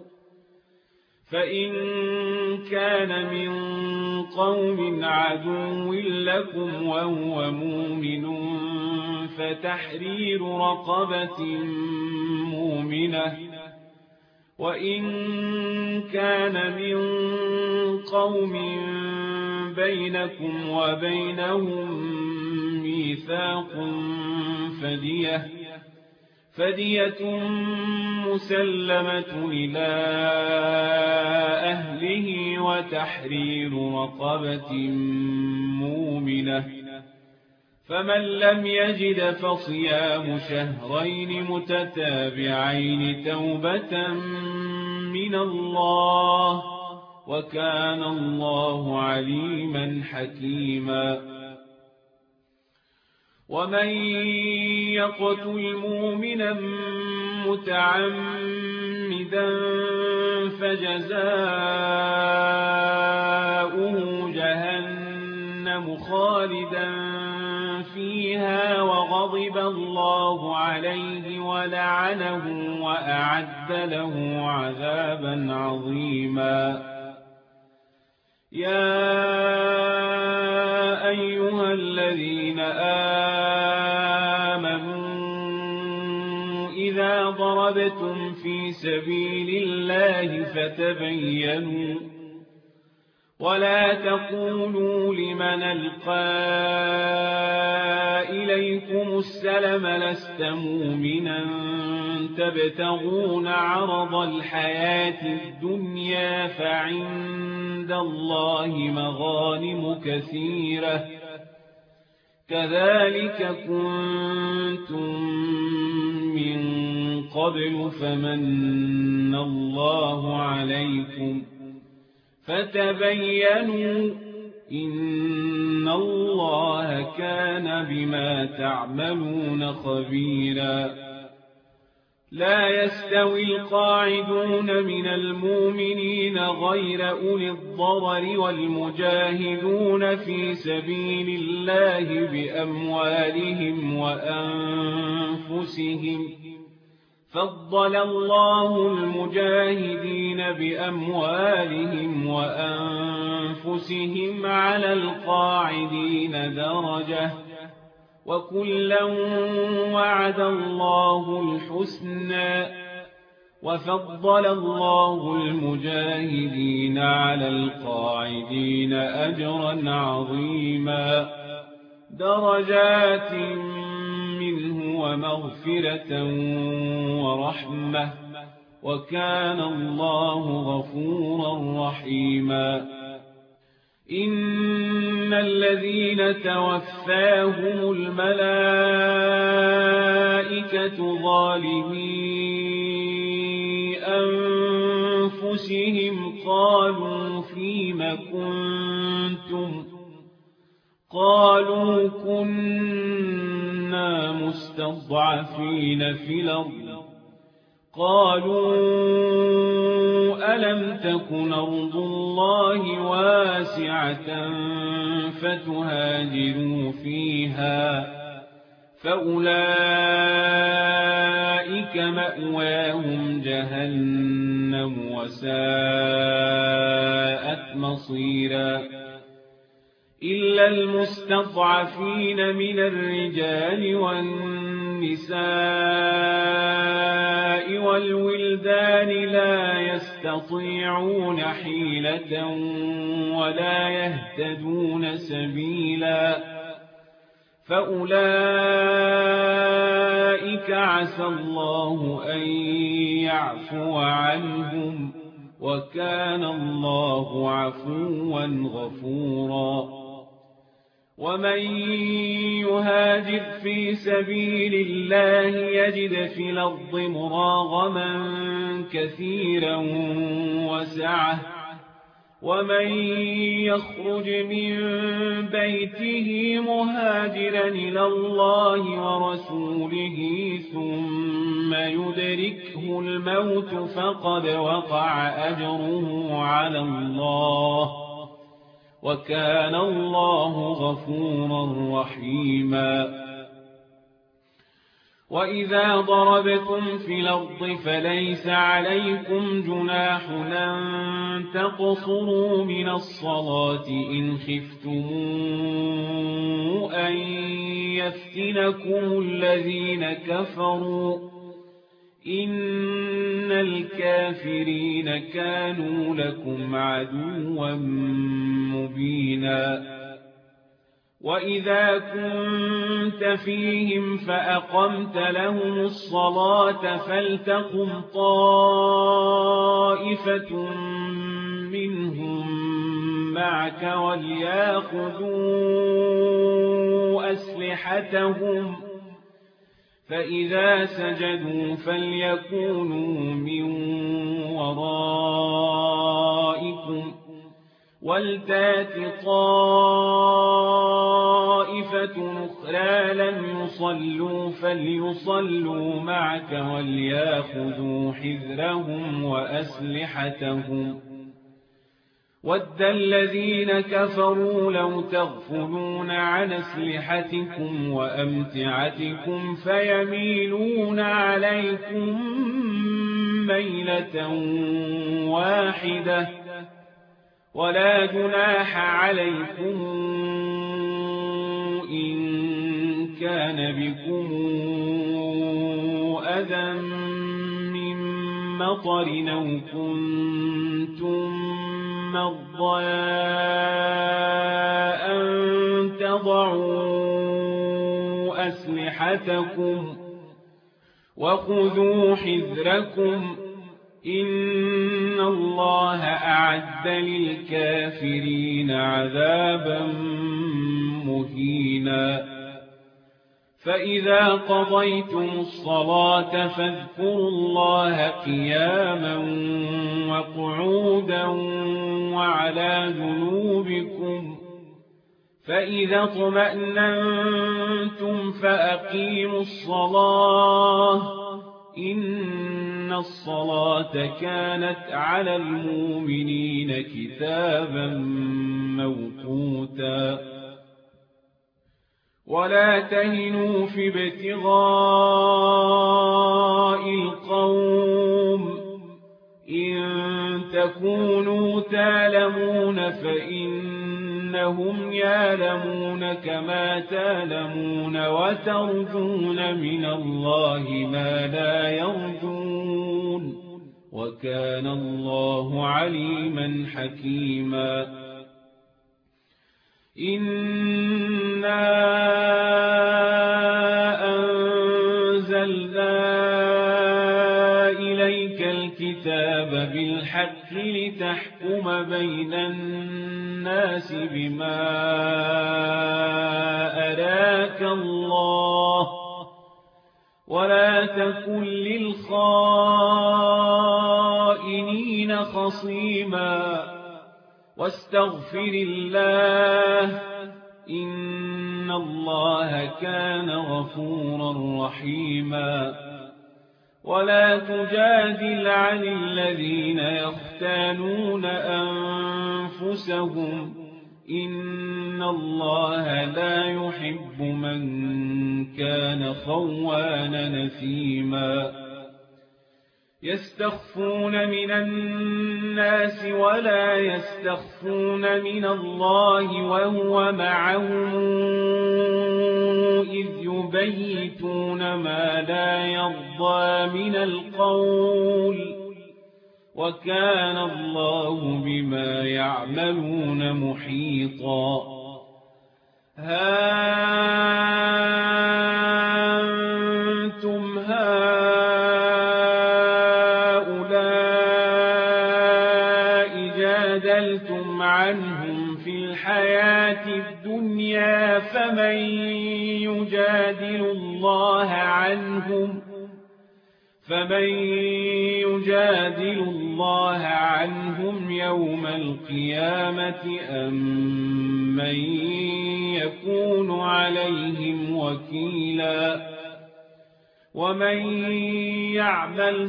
فإن كان من قوم عدو لكم وهو مؤمن فتحرير رقبة مؤمنة وإن كان من قوم بينكم وبينهم ميثاق فدية مسلمة إلى أهله وتحرير رقبة مؤمنة فمن لم يجد فصيام شهرين متتابعين توبة من الله وكان الله عليما حكيما ومن يقتل مؤمنا متعمدا فجزاؤه جهنم خالدا فيها وغضب الله عليه ولعنه وأعد له عذابا عظيما يا أيها الذين آمنوا إذا ضربتم في سبيل الله فتبينوا ولا تقولوا لمن ألقى إليكم السلم لست مؤمنا تبتغون عرض الحياة الدنيا فعند الله مغانم كثيرة كذلك كنتم من قبل فمن الله عليكم فتبينوا إن الله كان بما تعملون خبيرا لا يستوي القاعدون من المؤمنين غير أولي الضرر والمجاهدون في سبيل الله بأموالهم وأنفسهم فضل الله المجاهدين بأموالهم وأنفسهم على القاعدين درجة وكلا وعد الله الحسنى وفضل الله المجاهدين على القاعدين أجرا عظيما درجات منه ومغفرة ورحمة وكان الله غفورا رحيما إن الذين توفاهم الملائكة ظالمي أنفسهم قالوا فيم كنتم قالوا كنا مستضعفين في الأرض قالوا ألم تكن أرض الله واسعة فتهاجروا فيها فأولئك مأواهم جهنم وساءت مصيرا إلا المستضعفين من الرجال والنساء والولدان لا يستطيعون حيلة ولا يهتدون سبيلا فأولئك عسى الله أن يعفو عنهم وكان الله عفوا غفورا ومن يهاجر في سبيل الله يجد في الأرض مراغما كثيرا وسعة ومن يخرج من بيته مهاجرا إلى الله ورسوله ثم يدركه الموت فقد وقع أجره على الله وكان الله غفورا رحيما وإذا ضربتم في الأرض فليس عليكم جناح أن تقصروا من الصلاة إن خفتم أن يفتنكم الذين كفروا إن الكافرين كانوا لكم عدوا مبينا وإذا كنت فيهم فأقمت لهم الصلاة فلتقم طائفة منهم معك وليأخذوا أسلحتهم فإذا سجدوا فليكونوا من ورائكم ولتات طائفة أخرى لم يصلوا فليصلوا معك وليأخذوا حذرهم وأسلحتهم ود الذين كفروا لو تغفلون عن أسلحتكم وأمتعتكم فيميلون عليكم ميلة واحدة ولا جناح عليكم إن كان بكم أذى من مطر أو كنتم مرضى أن تضعوا أسلحتكم وخذوا حذركم إن الله أعد للكافرين عذابا مهينا فإذا قضيتم الصلاة فاذكروا الله قياما وقعودا وعلى جنوبكم فإذا اطمأننتم فأقيموا الصلاة إن الصلاة كانت على المؤمنين كتابا موقوتا ولا تهنوا في ابتغاء القوم إن تكونوا تعلمون فإنهم يعلمون كما تعلمون وترجون من الله ما لا يرجون وكان الله عليما حكيما إنا أنزلنا إليك الكتاب بالحق لتحكم بين الناس بما أراك الله ولا تكن للخائنين خصيما واستغفر الله إن الله كان غفورا رحيما ولا تجادل عن الذين يختانون أنفسهم إن الله لا يحب من كان خوانا نثيما يستخفون من الناس ولا يستخفون من الله وهو معهم إذ يبيتون ما لا يرضى من القول وكان الله بما يعملون محيطا ها أنتم هؤلاء جادلتم عنهم في الحياة الدنيا الدنيا فمن يجادل الله عنهم يوم القيامة أم من يكون عليهم وكيلا ومن يعمل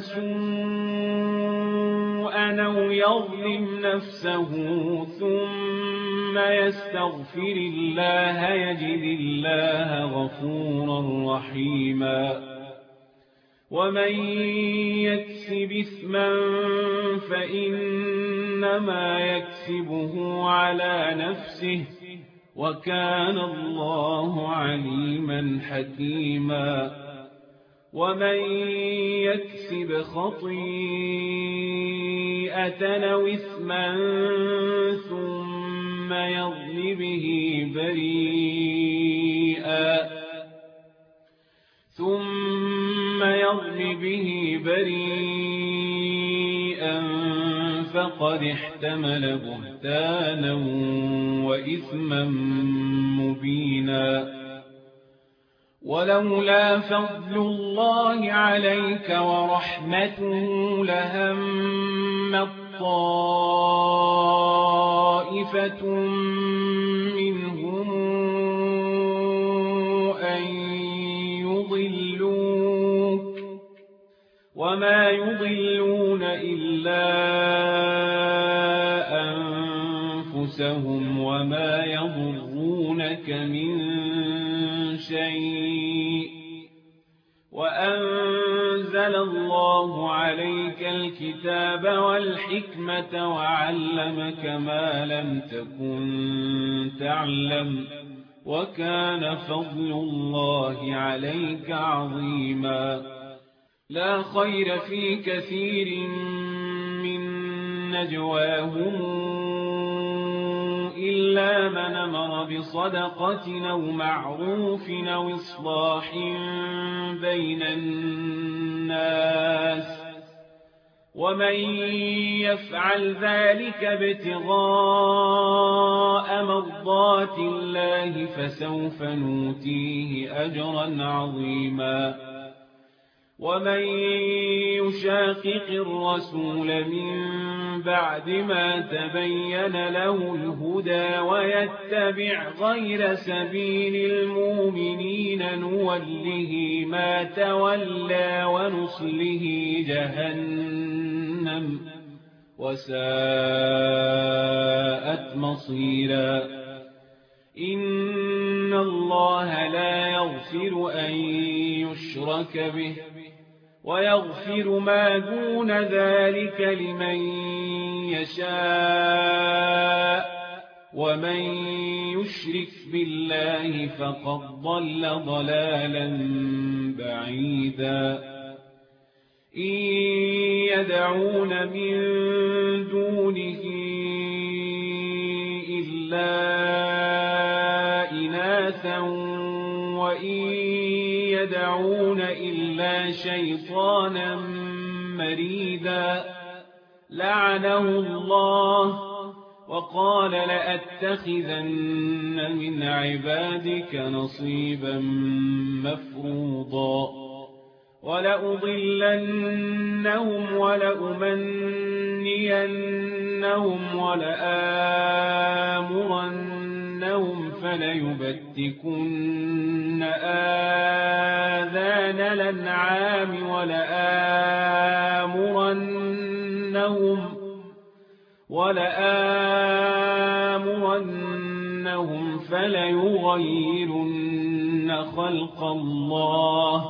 سوءا أو يظلم نفسه ثم يستغفر الله يجد الله غفورا رحيما ومن يكسب إثما فإنما يكسبه على نفسه وكان الله عليما حكيما ومن يكسب خطيئة أو إثما ثم يظلم به بريئا فقد احتمل بهتانا وإثما مبينا ولولا فضل الله عليك ورحمته لهمت طائفة منهم أن يضلوك وما يضلون إلا أنفسهم وما يضرونك من شيء وأنزل الله عليك الكتاب والحكمة وعلمك ما لم تكن تعلم وكان فضل الله عليك عظيما لا خير في كثير من نجواهم إلا من أمر بصدقة أو معروف أو إصلاح بين الناس ومن يفعل ذلك ابتغاء مرضات الله فسوف نؤتيه أجرا عظيما ومن يشاقق الرسول من بعد ما تبين له الهدى ويتبع غير سبيل المؤمنين نوله ما تولى ونصله جهنم وساءت مصيرا إن الله لا يغفر أن يشرك به ويغفر ما دون ذلك لمن يشاء ومن يشرك بالله فقد ضل ضلالا بعيدا إن يدعون من دونه إلا إناثا وإن يدعون إلا شيطانا مريدا لعنه الله وقال لأتخذن من عبادك نصيبا مفروضا ولأضلنهم ولأمنينهم ولآمرنهم فليبتكن آذان الأنعام ولآمرنهم فليغيرن خلق الله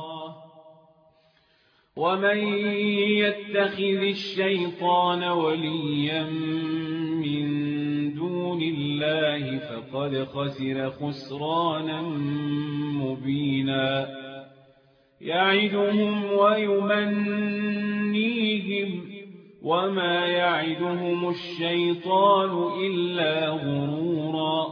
ومن يتخذ الشيطان وليا من دون الله فقد خسر خسرانا مبينا يعدهم ويمنيهم وما يعدهم الشيطان إلا غرورا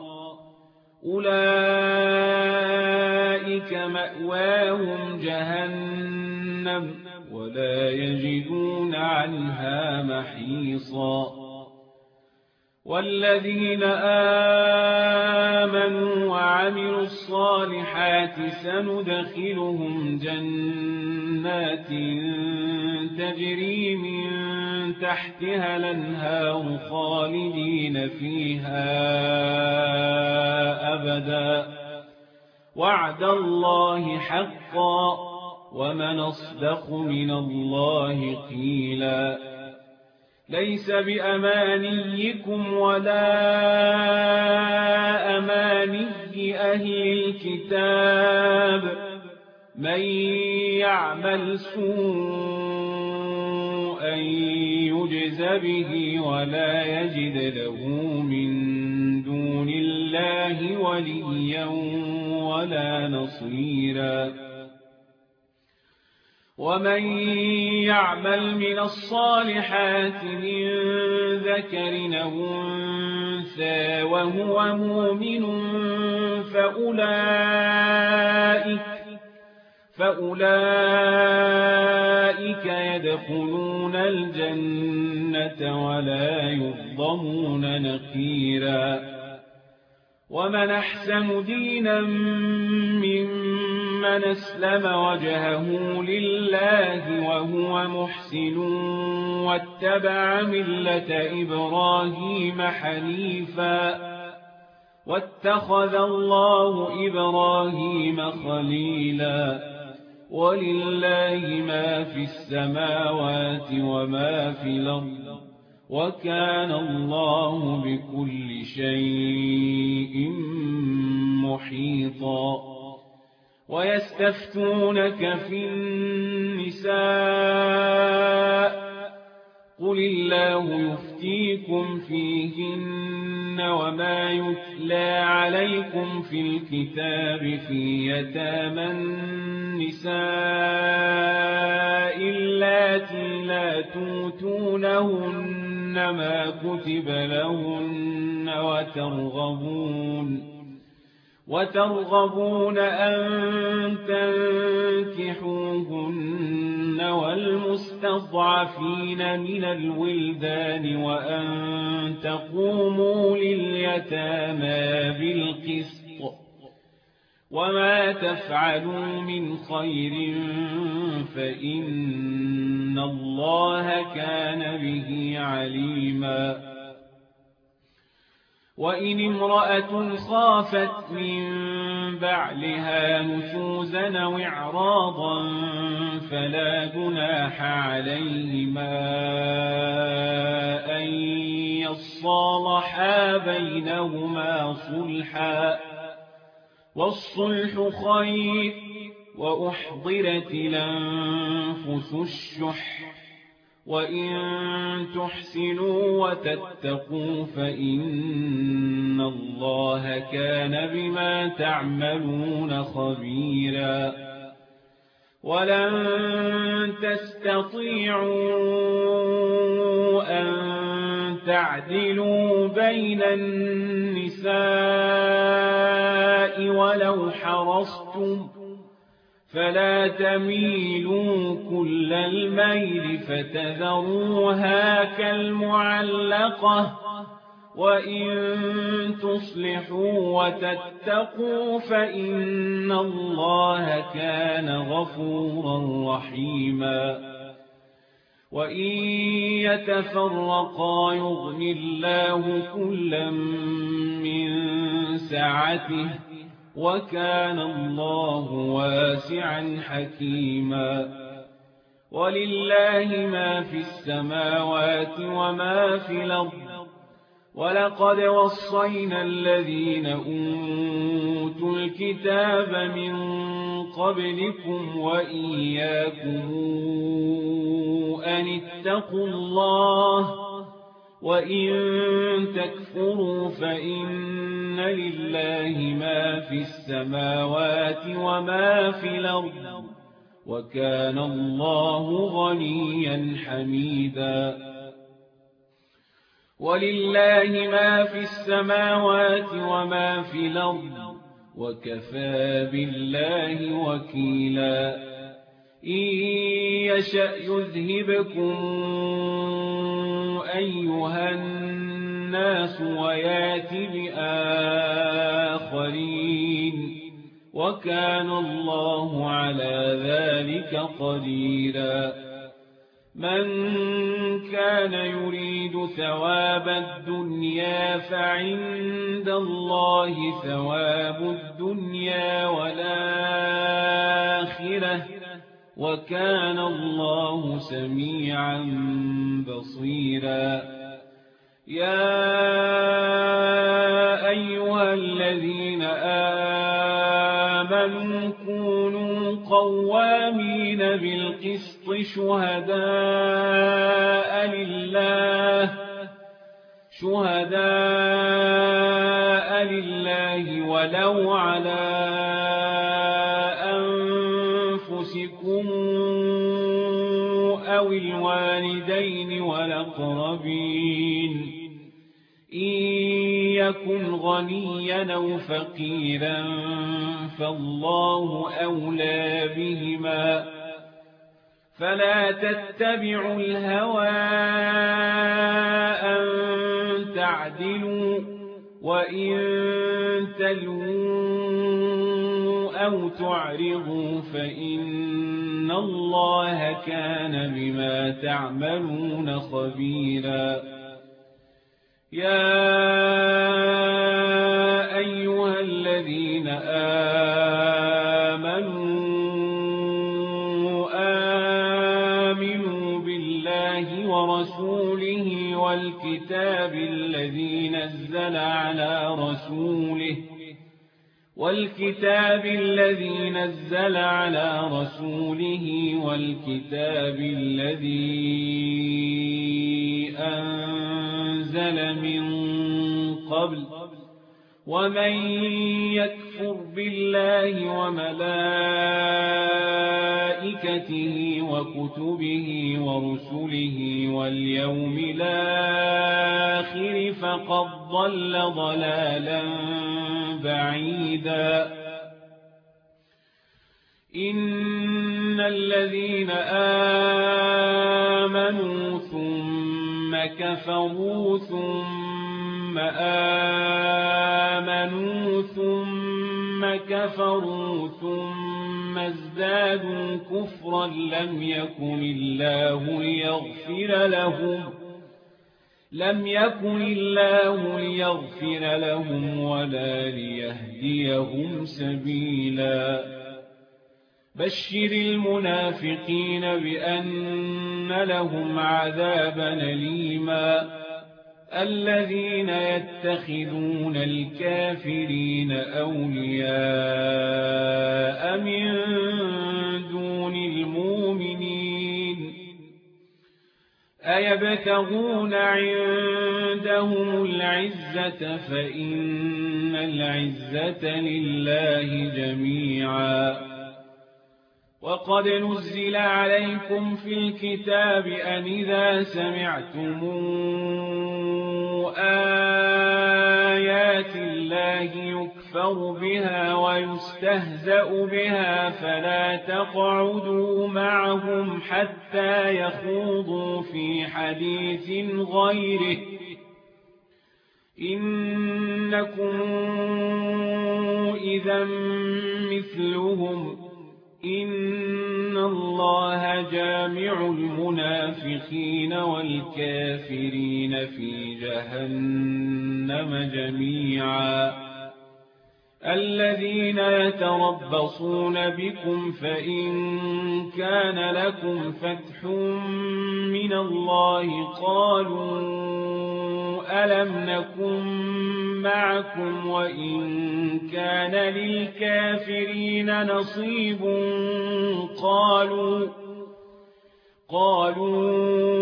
أولئك مأواهم جهنم ولا يجدون عنها محيصا والذين آمنوا وعملوا الصالحات سندخلهم جنات تجري من تحتها الأنهار خالدين فيها أبدا وعد الله حقا ومن أصدق من الله قيلا ليس بأمانيكم ولا أماني أهل الكتاب من يعمل سوءا يجز به ولا يجد له من دون الله وليا ولا نصيرا ومن يعمل من الصالحات من ذكر أو أنثى وهو مؤمن فأولئك يدخلون الجنة ولا يظلمون نقيرا ومن أحسن دينا ممن أسلم وجهه لله وهو محسن واتبع ملة إبراهيم حنيفا واتخذ الله إبراهيم خليلا ولله ما في السماوات وما في الأرض وكان الله بكل شيء محيطا ويستفتونك في النساء قل الله يفتيكم فيهن وما يتلى عليكم في الكتاب في يتامى النساء اللاتي لا توتونهن ما كتب لهن وترغبون أن تنكحوهن والمستضعفين من الولدان وأن تقوموا لليتامى بالقسط وما تفعلوا من خير فإن الله كان به عليما وإن امرأة خافت من بعلها نشوزا أو إعراضا فلا جناح عليهما أن يصالحا بينهما صلحا والصلح خير وأحضرت الأنفس الشح وإن تحسنوا وتتقوا فإن الله كان بما تعملون خبيرا ولن تستطيعوا أن تعدلوا بين النساء ولو حرصتم فلا تميلوا كل الميل فتذروها كالمعلقة وإن تصلحوا وتتقوا فإن الله كان غفورا رحيما وإن يتفرقا يغن الله كلا من سعته وكان الله واسعا حكيما ولله ما في السماوات وما في الأرض ولقد وصينا الذين أوتوا الكتاب من قبلكم وإياكم أن اتقوا الله وإن تكفروا فإن لله ما في السماوات وما في الأرض وكان الله غنيا حميدا ولله ما في السماوات وما في الأرض وكفى بالله وكيلا إن يشأ يذهبكم أيها الناس ويات بآخرين وكان الله على ذلك قديرا من كان يريد ثواب الدنيا فعند الله ثواب الدنيا والآخرة وكان الله سميعا بصيرا يا أيها الذين آمنوا كونوا قوامين بالقسط شهداء لله ولو على أنفسكم أو الوالدين والأقربين إن يكن غنيا أو فقيرا فالله أولى بهما فلا تتبعوا الهوى أن تعدلوا وإن تلووا أو تعرضوا فإن الله كان بما تعملون خبيرا يا أيها الذين آمنوا بالله ورسوله والكتاب الذي نزل على رسوله والكتاب الذي أنزل من قبل ومن يكفر بالله وملائكته وكتبه ورسله واليوم الآخر فقد ضل ضلالا بعيدا إن الذين آمنوا ثم كفروا ثم آمنوا ثم كفروا ثم ازدادوا كفرا لم يكن الله ليغفر لهم ولا ليهديهم سبيلا بشر المنافقين بأن لهم عذابا أليما الذين يتخذون الكافرين أولياء من دون المؤمنين أيبتغون عندهم العزة فإن العزة لله جميعا وقد نزل عليكم في الكتاب أن إذا سمعتم آيات الله يكفر بها ويستهزأ بها فلا تقعدوا معهم حتى يخوضوا في حديث غيره إنكم إذا مثلهم إن الله جامع المنافقين والكافرين في جهنم جميعا الذين يتربصون بكم فإن كان لكم فتح من الله قالوا ألم نكن معكم وإن كان للكافرين نصيب قالوا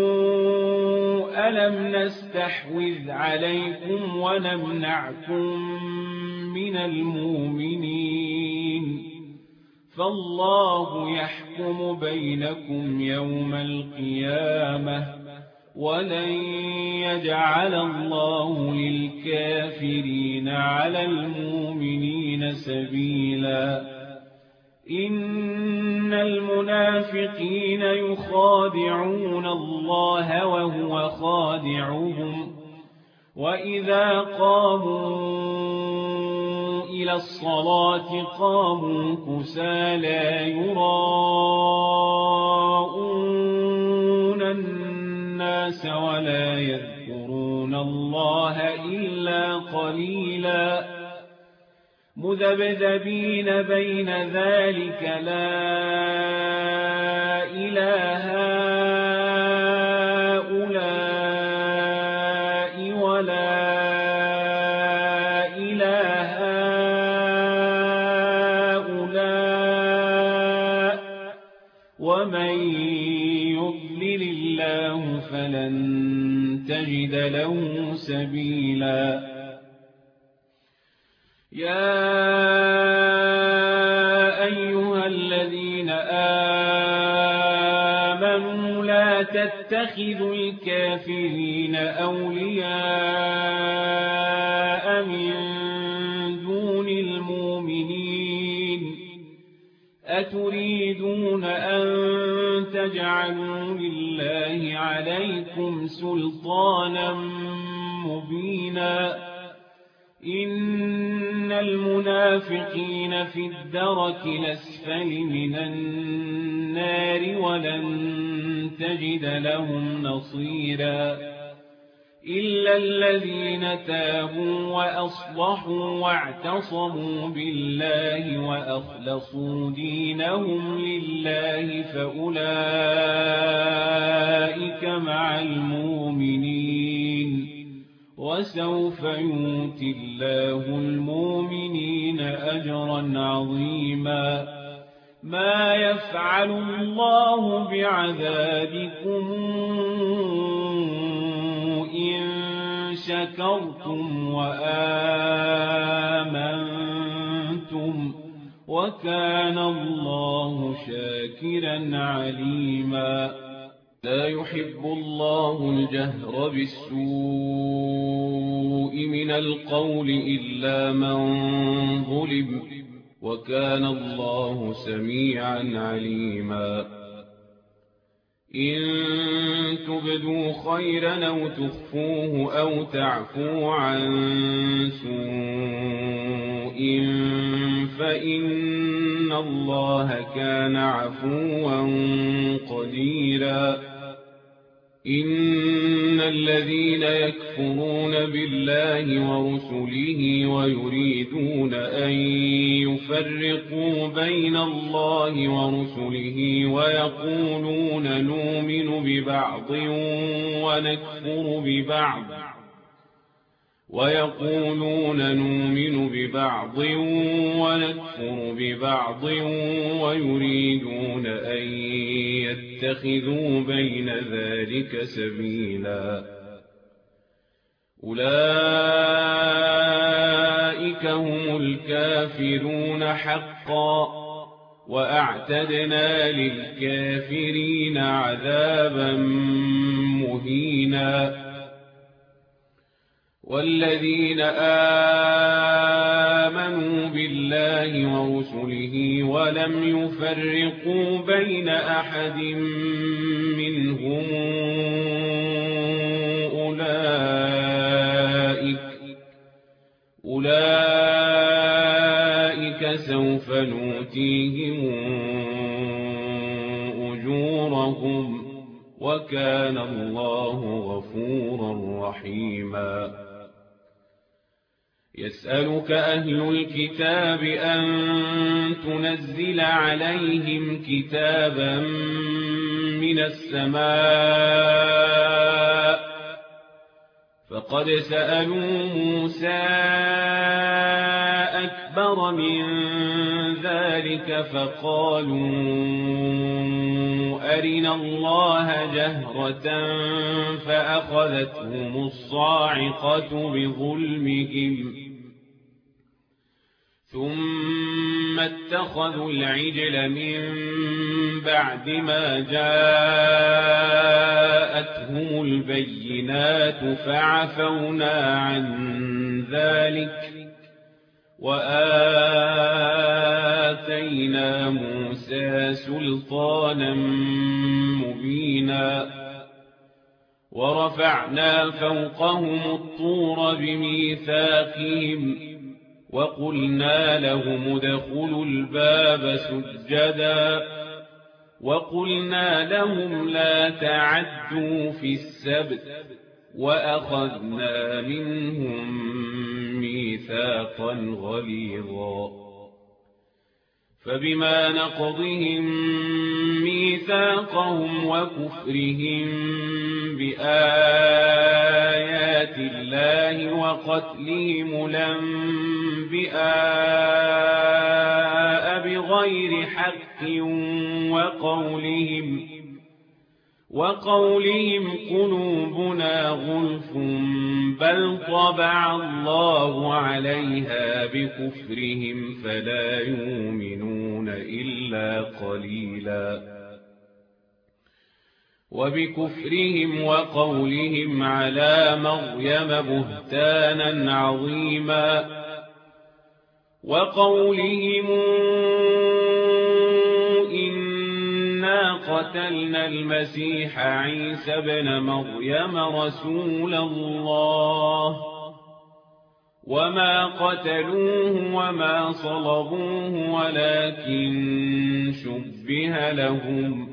ألم نستحوذ عليكم ونمنعكم من المؤمنين فالله يحكم بينكم يوم القيامة ولن يجعل الله للكافرين على المؤمنين سبيلا إن المنافقين يخادعون الله وهو خادعهم وإذا قاموا إلى الصلاة قاموا كسالى يراءون الناس ولا يذكرون الله إلا قليلا مذبذبين بين ذلك لا إله هؤلاء ولا إله هؤلاء ومن يضلل الله فلن تجد له سبيلا يا أيها الذين آمنوا لا تتخذوا الكافرين أولياء من دون المؤمنين أتريدون أن تجعلوا لله عليكم سلطانا مبينا إن المنافقين في الدرك الأسفل من النار ولن تجد لهم نصيرا إلا الذين تابوا وأصلحوا واعتصموا بالله وأخلصوا دينهم لله فأولئك مع المؤمنين وسوف يؤتي الله المؤمنين أجرا عظيما ما يفعل الله بعذابكم إن شكرتم وآمنتم وكان الله شاكرا عليما لا يحب الله الجهر بالسوء من القول إلا من ظلم وكان الله سميعا عليما إن تبدوا خيرا أو تخفوه أو تعفو عن سوء فإن الله كان عفوا قديرا إن الذين يكفرون بالله ورسله ويريدون أن يفرقوا بين الله ورسله ويقولون نؤمن ببعض ونكفر ببعض ويريدون أن يتخذوا بين ذلك سبيلا أولئك هم الكافرون حقا وأعتدنا للكافرين عذابا مهينا والذين آمنوا بالله ورسله ولم يفرقوا بين أحد منهم أولئك سوف نؤتيهم أجورهم وكان الله غفورا رحيما يسألك أهل الكتاب أن تنزل عليهم كتابا من السماء فقد سألوا موسى أكبر من ذلك فقالوا أرنا الله جهرة فأخذتهم الصاعقة بظلمهم ثم اتخذوا العجل من بعد ما جاءتهم البينات فعفونا عن ذلك وآتينا موسى سلطانا مبينا ورفعنا فوقهم الطور بميثاقهم وقلنا لهم ادخلوا الباب سجدا وقلنا لهم لا تعدوا في السبت وأخذنا منهم ميثاقا غليظا فبما نقضهم ميثاقهم وكفرهم بآيات الله وقتلهم الأنبياء بغير حق وقولهم قلوبنا غلف بل طبع الله عليها بكفرهم فلا يؤمنون إلا قليلا وبكفرهم وقولهم على مريم بهتانا عظيما وقولهم إنا قتلنا المسيح عيسى ابن مريم رسول الله وما قتلوه وما صلبوه ولكن شبه لهم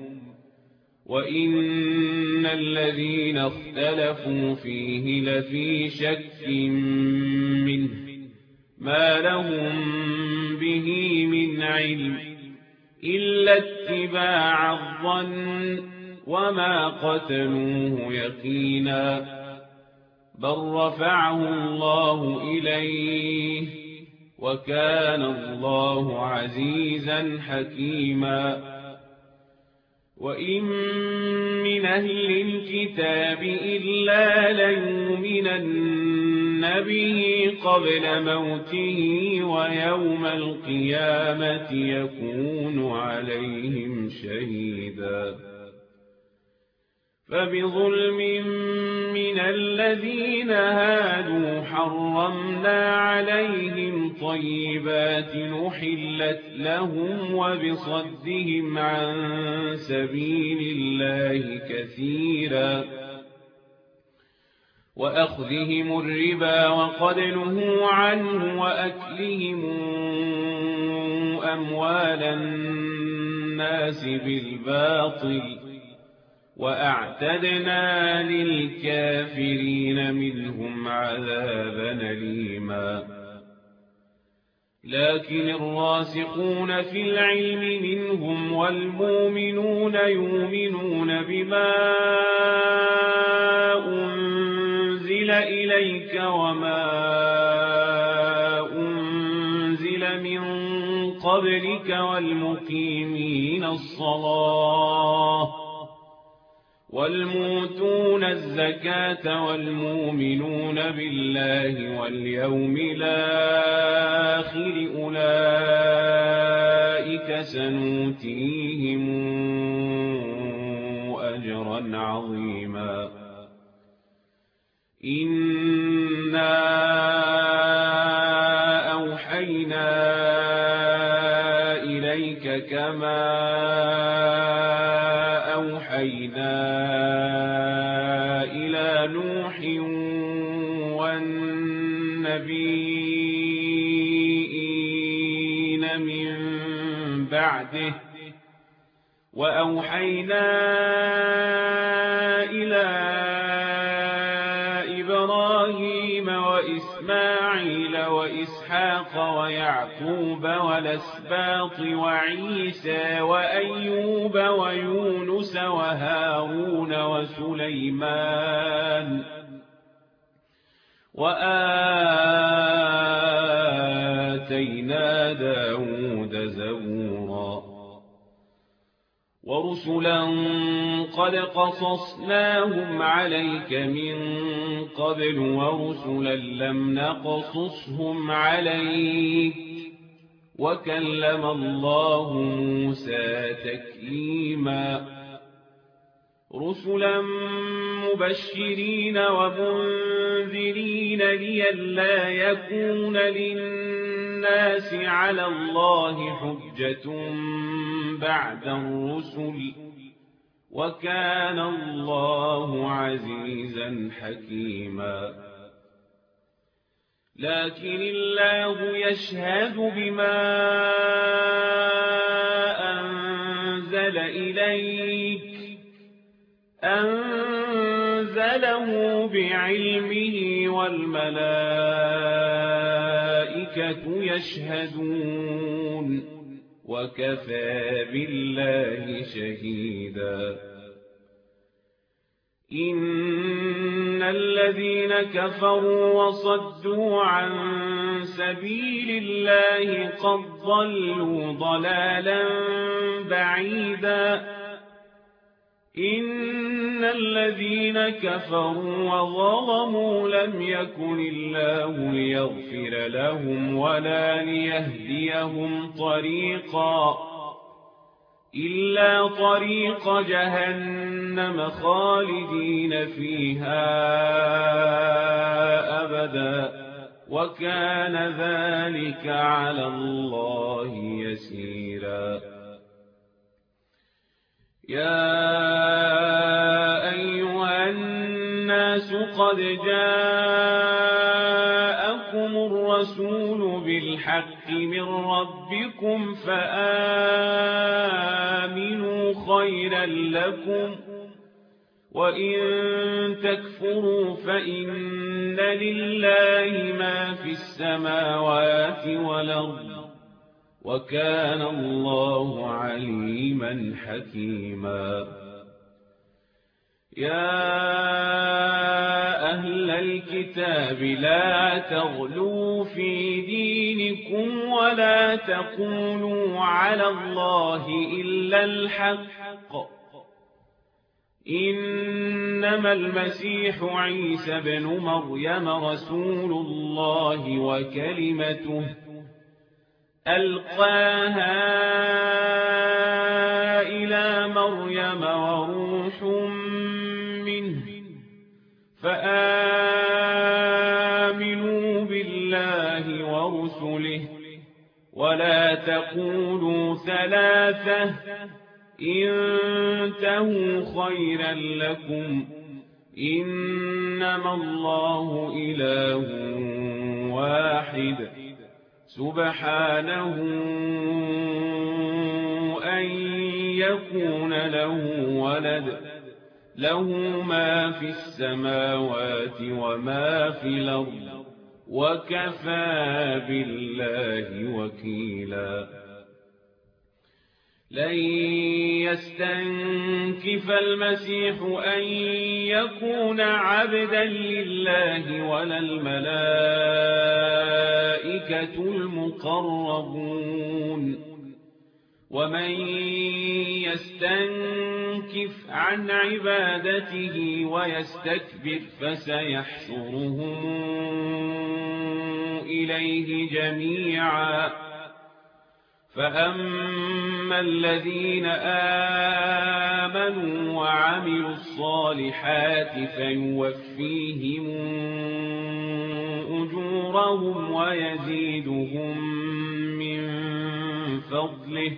وإن الذين اختلفوا فيه لفي شك منه ما لهم به من علم إلا اتباع الظن وما قتلوه يقينا بل رفعه الله إليه وكان الله عزيزا حكيما وإن من أهل الكتاب إلا ليؤمنن به قبل موته ويوم القيامة يكون عليهم شهيدا فبظلم من الذين هادوا حرمنا عليهم طيبات أحلت لهم وبصدهم عن سبيل الله كثيرا وأخذهم الربا وقد نهوا عنه وأكلهم أموال الناس بالباطل وأعتدنا للكافرين منهم عذابا أليما لكن الراسخون في العلم منهم والمؤمنون يؤمنون بما أنزل إليك وما أنزل من قبلك والمقيمين الصلاة والمؤتون الزكاة والمؤمنون بالله واليوم الآخر أولئك سنؤتيهم أجرا عظيما إنا أوحينا إليك كما أوحينا إلى نوح والنبيين من بعده وأوحينا إلى إبراهيم وإسماعيل وإسحاق ويعقوب والأسباط وعيسى وأيوب ويونس وهارون وسليمان وآتينا داود زبورا ورسلا قد قصصناهم عليك من قبل ورسلا لم نقصصهم عليك وكلم الله موسى تكليما رسلا مبشرين ومنذرين لئلا يكون للناس على الله حجة بعد الرسل وكان الله عزيزا حكيما لكن الله يشهد بما أنزل إليك أنزله بعلمه والملائكة يشهدون وكفى بالله شهيدا إن الذين كفروا وصدوا عن سبيل الله قد ضلوا ضلالا بعيدا إن الذين كفروا وظلموا لم يكن الله ليغفر لهم ولا ليهديهم طريقا إلا طريق جهنم خالدين فيها أبدا وكان ذلك على الله يسيرا يا أيها الناس قد جاءكم الرسول بالحق من ربكم فآمنوا خيرا لكم وإن تكفروا فإن لله ما في السماوات والأرض وكان الله عليما حكيما يا أهل الكتاب لا تغلوا في دينكم ولا تقولوا على الله إلا الحق إنما المسيح عيسى بن مريم رسول الله وكلمته ألقاها إلى مريم وروح منه فآمنوا بالله ورسله ولا تقولوا ثلاثة انتهوا خيرا لكم إنما الله إله واحد سبحانه أن يكون له ولد له ما في السماوات وما في الأرض وكفى بالله وكيلا لن يستنكف المسيح أن يكون عبدا لله ولا الملائكة المقربون ومن يستنكف عن عبادته ويستكبر فسيحشرهم إليه جميعا فأما الذين آمنوا وعملوا الصالحات فيوفيهم أجورهم ويزيدهم من فضله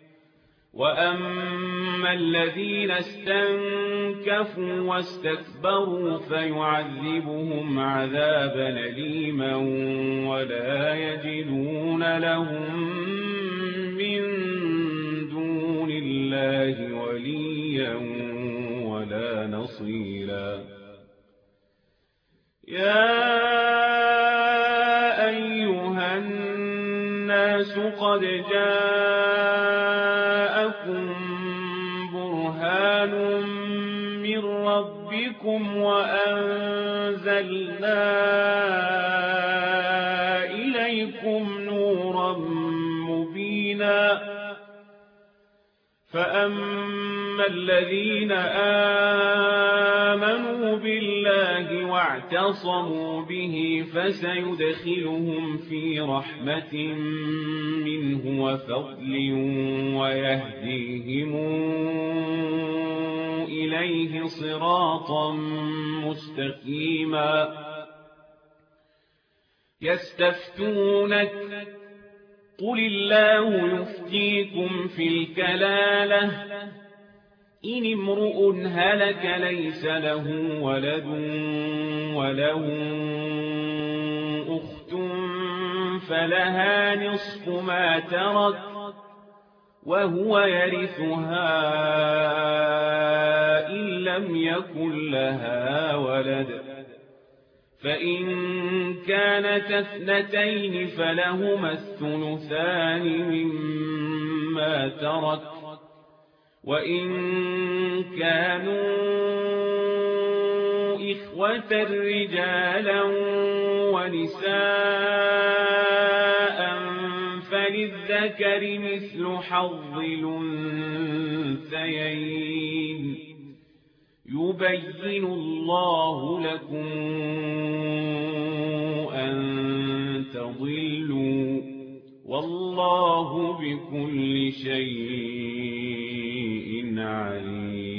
وأما الذين استنكفوا واستكبروا فيعذبهم عذابا أليما ولا يجدون لهم من دون الله وليا ولا نصيرا يا أيها الناس قد جاءكم برهان من ربكم وأنزلنا إليكم نورا مبينا فأما الذين آمنوا بالله واعتصموا به فسيدخلهم في رحمة منه وفضل ويهديهم إليه صراطا مستقيما يستفتونك قل الله يفتيكم في الكلالة إن امرؤ هلك ليس له ولد وله أخت فلها نصف ما ترك وهو يرثها إن لم يكن لها ولد فإن كانت اثنتين فلهما الثلثان مما ترك وإن كانوا إخوة رجالا ونساء فللذكر مثل حظ الأنثيين يبين الله لكم أن تضلوا والله بكل شيء عليم